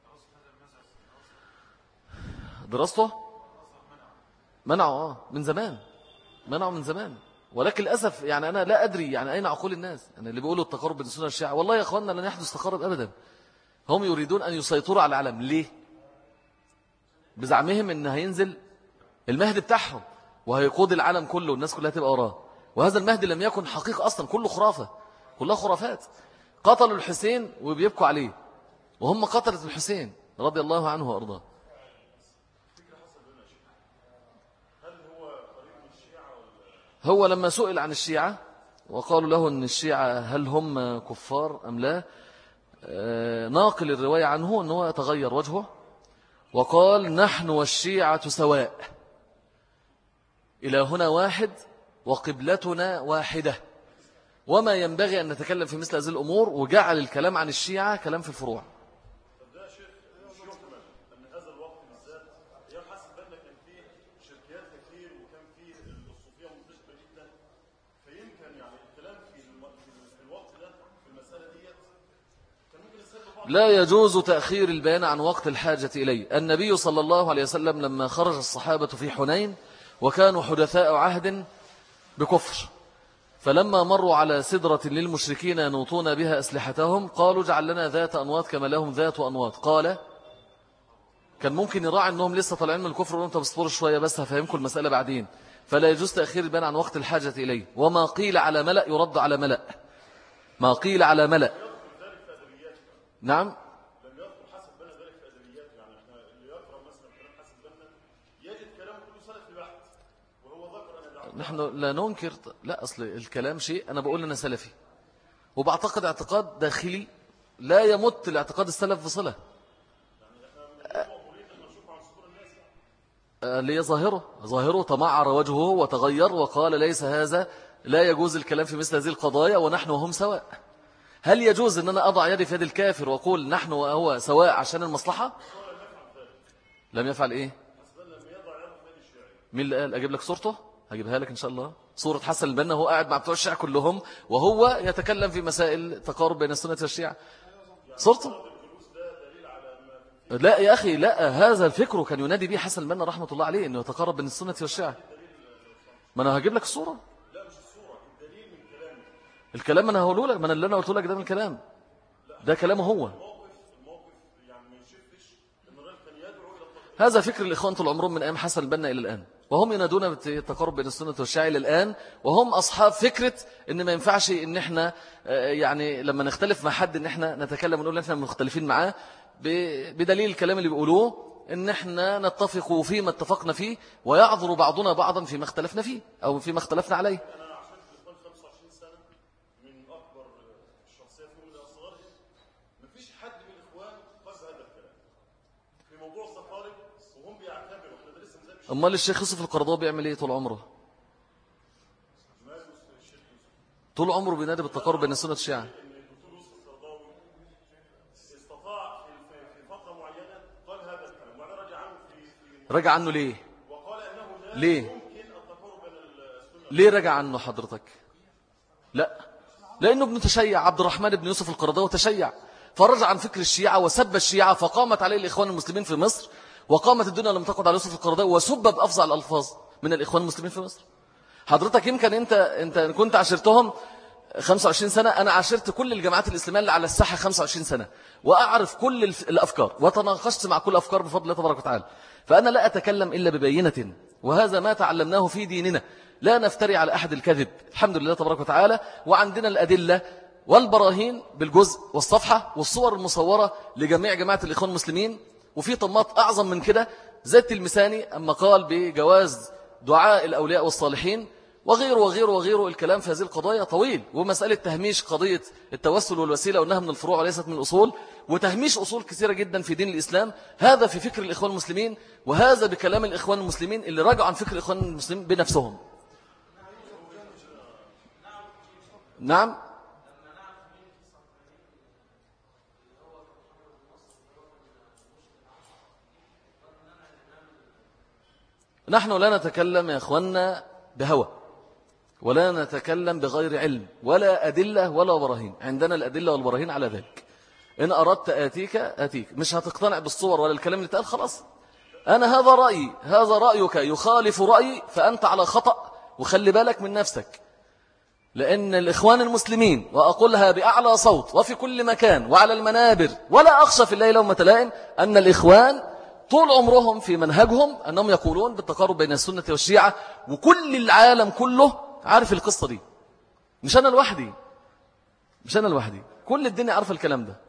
S1: دراسته منعوا آه من زمان، منعوا من زمان. ولكن للأسف يعني أنا لا أدري يعني أين عقول الناس. أنا اللي بيقولوا التقارب بين السنة والشيعة، والله يا أخواننا لن يحدث تقارب أبدا. هم يريدون أن يسيطروا على العالم. ليه؟ بزعمهم أن هينزل المهدي بتاعهم وهيقود العالم كله والناس كلها تبقى وراه. وهذا المهدي لم يكن حقيقة أصلا، كله خرافة، كلها خرافات. قتلوا الحسين وبيبكوا عليه، وهم قتلت الحسين رضي الله عنه وأرضاه. هو لما سئل عن الشيعة وقالوا له أن الشيعة هل هم كفار أم لا، ناقل الرواية عنه أنه تغير وجهه وقال نحن والشيعة سواء، إلهنا واحد وقبلتنا واحدة، وما ينبغي أن نتكلم في مثل هذه الأمور. وجعل الكلام عن الشيعة كلام في الفروع. لا يجوز تأخير البيان عن وقت الحاجة إليه. النبي صلى الله عليه وسلم لما خرج الصحابة في حنين وكانوا حدثاء عهد بكفر، فلما مروا على سدرة للمشركين ينوطون بها أسلحتهم قالوا اجعل لنا ذات أنواط كما لهم ذات أنواط. قال كان ممكن يراعي أنهم لسه طالعين من الكفر وأنت بصبروا شوية بس هفهمكم المسألة بعدين. فلا يجوز تأخير البيان عن وقت الحاجة إليه. وما قيل على ملأ يرد على ملأ، ما قيل على ملأ. نعم نحن لا ننكر، لا أصل الكلام شيء، أنا بقول أنا سلفي وبعتقد اعتقاد داخلي لا يمت الاعتقاد السلف بصلة اللي هي ظاهره ظاهره تمعر وجهه وتغير وقال ليس هذا، لا يجوز الكلام في مثل هذه القضايا ونحن وهم سواء. هل يجوز أن أنا أضع يدي في يد الكافر وأقول نحن وهو سواء عشان المصلحة؟ لم يفعل إيه؟ مين اللي قال؟ أجيب لك صورته؟ هجيبها لك إن شاء الله. صورة حسن البنا هو قاعد مع بتوع الشيعة كلهم وهو يتكلم في مسائل تقارب بين السنة والشيعة. صورته؟ لا يا أخي لا، هذا الفكر كان ينادي به حسن البنا رحمة الله عليه أنه يتقارب بين السنة والشيعة. ما أنا هجيب لك الصورة. الكلام ما أنا هقوله لك، ما أنا اللي أنا قلت لك ده من الكلام ده كلامه هو. هذا فكر الإخوان طول عمرهم من أيام حسن البنا إلى الآن، وهم ينادون بالتقارب بين السنة والشيعة إلى الآن، وهم أصحاب فكرة إن ما ينفعش إن إحنا يعني لما نختلف مع حد إن إحنا نتكلم ونقول إن إحنا مختلفين معاه بدليل الكلام اللي بيقولوه إن إحنا نتفق فيما اتفقنا فيه ويعذر بعضنا بعضا فيما اختلفنا فيه أو فيما اختلفنا عليه. أمال الشيخ يوسف القرضاوي بيعمل إيه طول عمره؟ طول عمره بينادي بالتقارب بين السنة والشيعة. رجع عنه ليه؟ ليه؟ ليه رجع عنه حضرتك؟ لا، لأنه ابن تشيع، عبد الرحمن بن يوسف القرضاوي تشيع فرجع عن فكر الشيعة وسب الشيعة، فقامت عليه الإخوان المسلمين في مصر، وقامت الدنيا لم تقعد على يوسف القرضاوي وسب بأفظع الألفاظ من الإخوان المسلمين في مصر. حضرتك يمكن أنت أنت كنت عشرتهم خمسة وعشرين سنة، أنا عشرت كل الجماعات الإسلامية اللي على الساحة خمسة وعشرين سنة وأعرف كل الأفكار وتناقشت مع كل الأفكار بفضل الله تبارك وتعالى. فأنا لا أتكلم إلا ببينة، وهذا ما تعلمناه في ديننا، لا نفتري على أحد الكذب الحمد لله تبارك وتعالى، وعندنا الأدلة والبراهين بالجزء والصفحة والصور المصورة لجميع جماعة الإخوان المسلمين. وفي طمات أعظم من كده زي التلمساني أما قال بجواز دعاء الأولياء والصالحين وغيره وغيره وغيره. الكلام في هذه القضايا طويل، ومسألة تهميش قضية التوسل والوسيلة وأنها من الفروع وليست من الأصول، وتهميش أصول كثيرة جدا في دين الإسلام، هذا في فكر الإخوان المسلمين، وهذا بكلام الإخوان المسلمين اللي رجعوا عن فكر الإخوان المسلمين بنفسهم. نعم نحن لا نتكلم يا أخوانا بهوى، ولا نتكلم بغير علم ولا أدلة ولا براهين، عندنا الأدلة والبراهين على ذلك. إن أردت آتيك آتيك، مش هتقتنع بالصور ولا الكلام اللي تقال خلاص. أنا هذا رأيي، هذا رأيك يخالف رأيي، فأنت على خطأ، وخلي بالك من نفسك. لأن الإخوان المسلمين، وأقولها بأعلى صوت وفي كل مكان وعلى المنابر ولا أخشى في الله لومة لائم، أن الإخوان طول عمرهم في منهجهم أنهم يقولون بالتقارب بين السنة والشيعة، وكل العالم كله عارف القصة دي، مش أنا لوحدي، مش أنا لوحدي، كل الدنيا عارفة الكلام ده.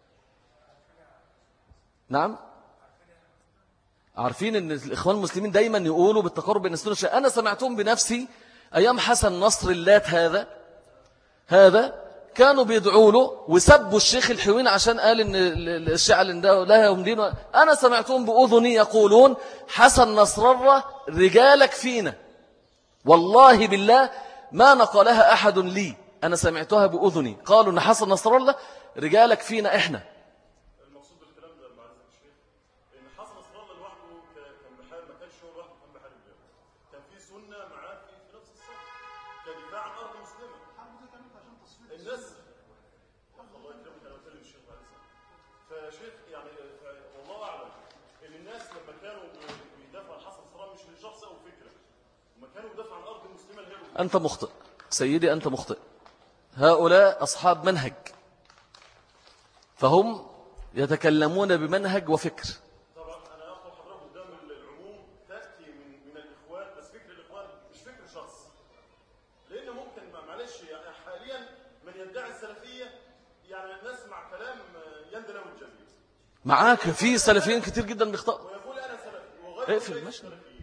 S1: نعم عارفين أن الإخوان المسلمين دايما يقولوا بالتقارب بين السنة والشيعة. أنا سمعتهم بنفسي أيام حسن نصر اللات، هذا هذا كانوا بيدعوا له وسبوا الشيخ الحوين عشان قال إن الشيعة لها يوم دين. أنا سمعتهم بأذني يقولون حسن نصر الله رجالك فينا، والله بالله ما نقلها أحد لي، أنا سمعتها بأذني، قالوا إن حسن نصر الله رجالك فينا إحنا.
S3: المقصود بالكلام ده معلش يا شيخ إن حسن نصر الله لوحده كان بحال ما كانش هو لوحده، كان بحال الجبل، كان في سنة معاه في نفس الصف كدفاع عن أرض مسلمة. الناس الله يكرمك، أنا بكلم الشيخ بعد سنة شيخ يعني والله اعلم ان الناس لما كانوا بيدافعوا عن حسن نصر مش لشخص او فكره، لما كانوا بيدافعوا عن الارض المسلمه اللي هي
S1: أنت مخطئ سيدي، أنت مخطئ. هؤلاء أصحاب منهج، فهم يتكلمون بمنهج وفكر.
S3: طبعا انا اخذ حضرتك قدام العموم تاتي من من الاخوان، بس فكر الاخوان مش فكر شخص، لان ممكن معلش يعني حاليا من يدعي السلفيه يعني نسمع كلام يندى له الجميع.
S1: معاك في سلفيين كتير جدا بيخطئوا.
S3: ويقول انا سلفي وغير
S1: اقفل ماشي.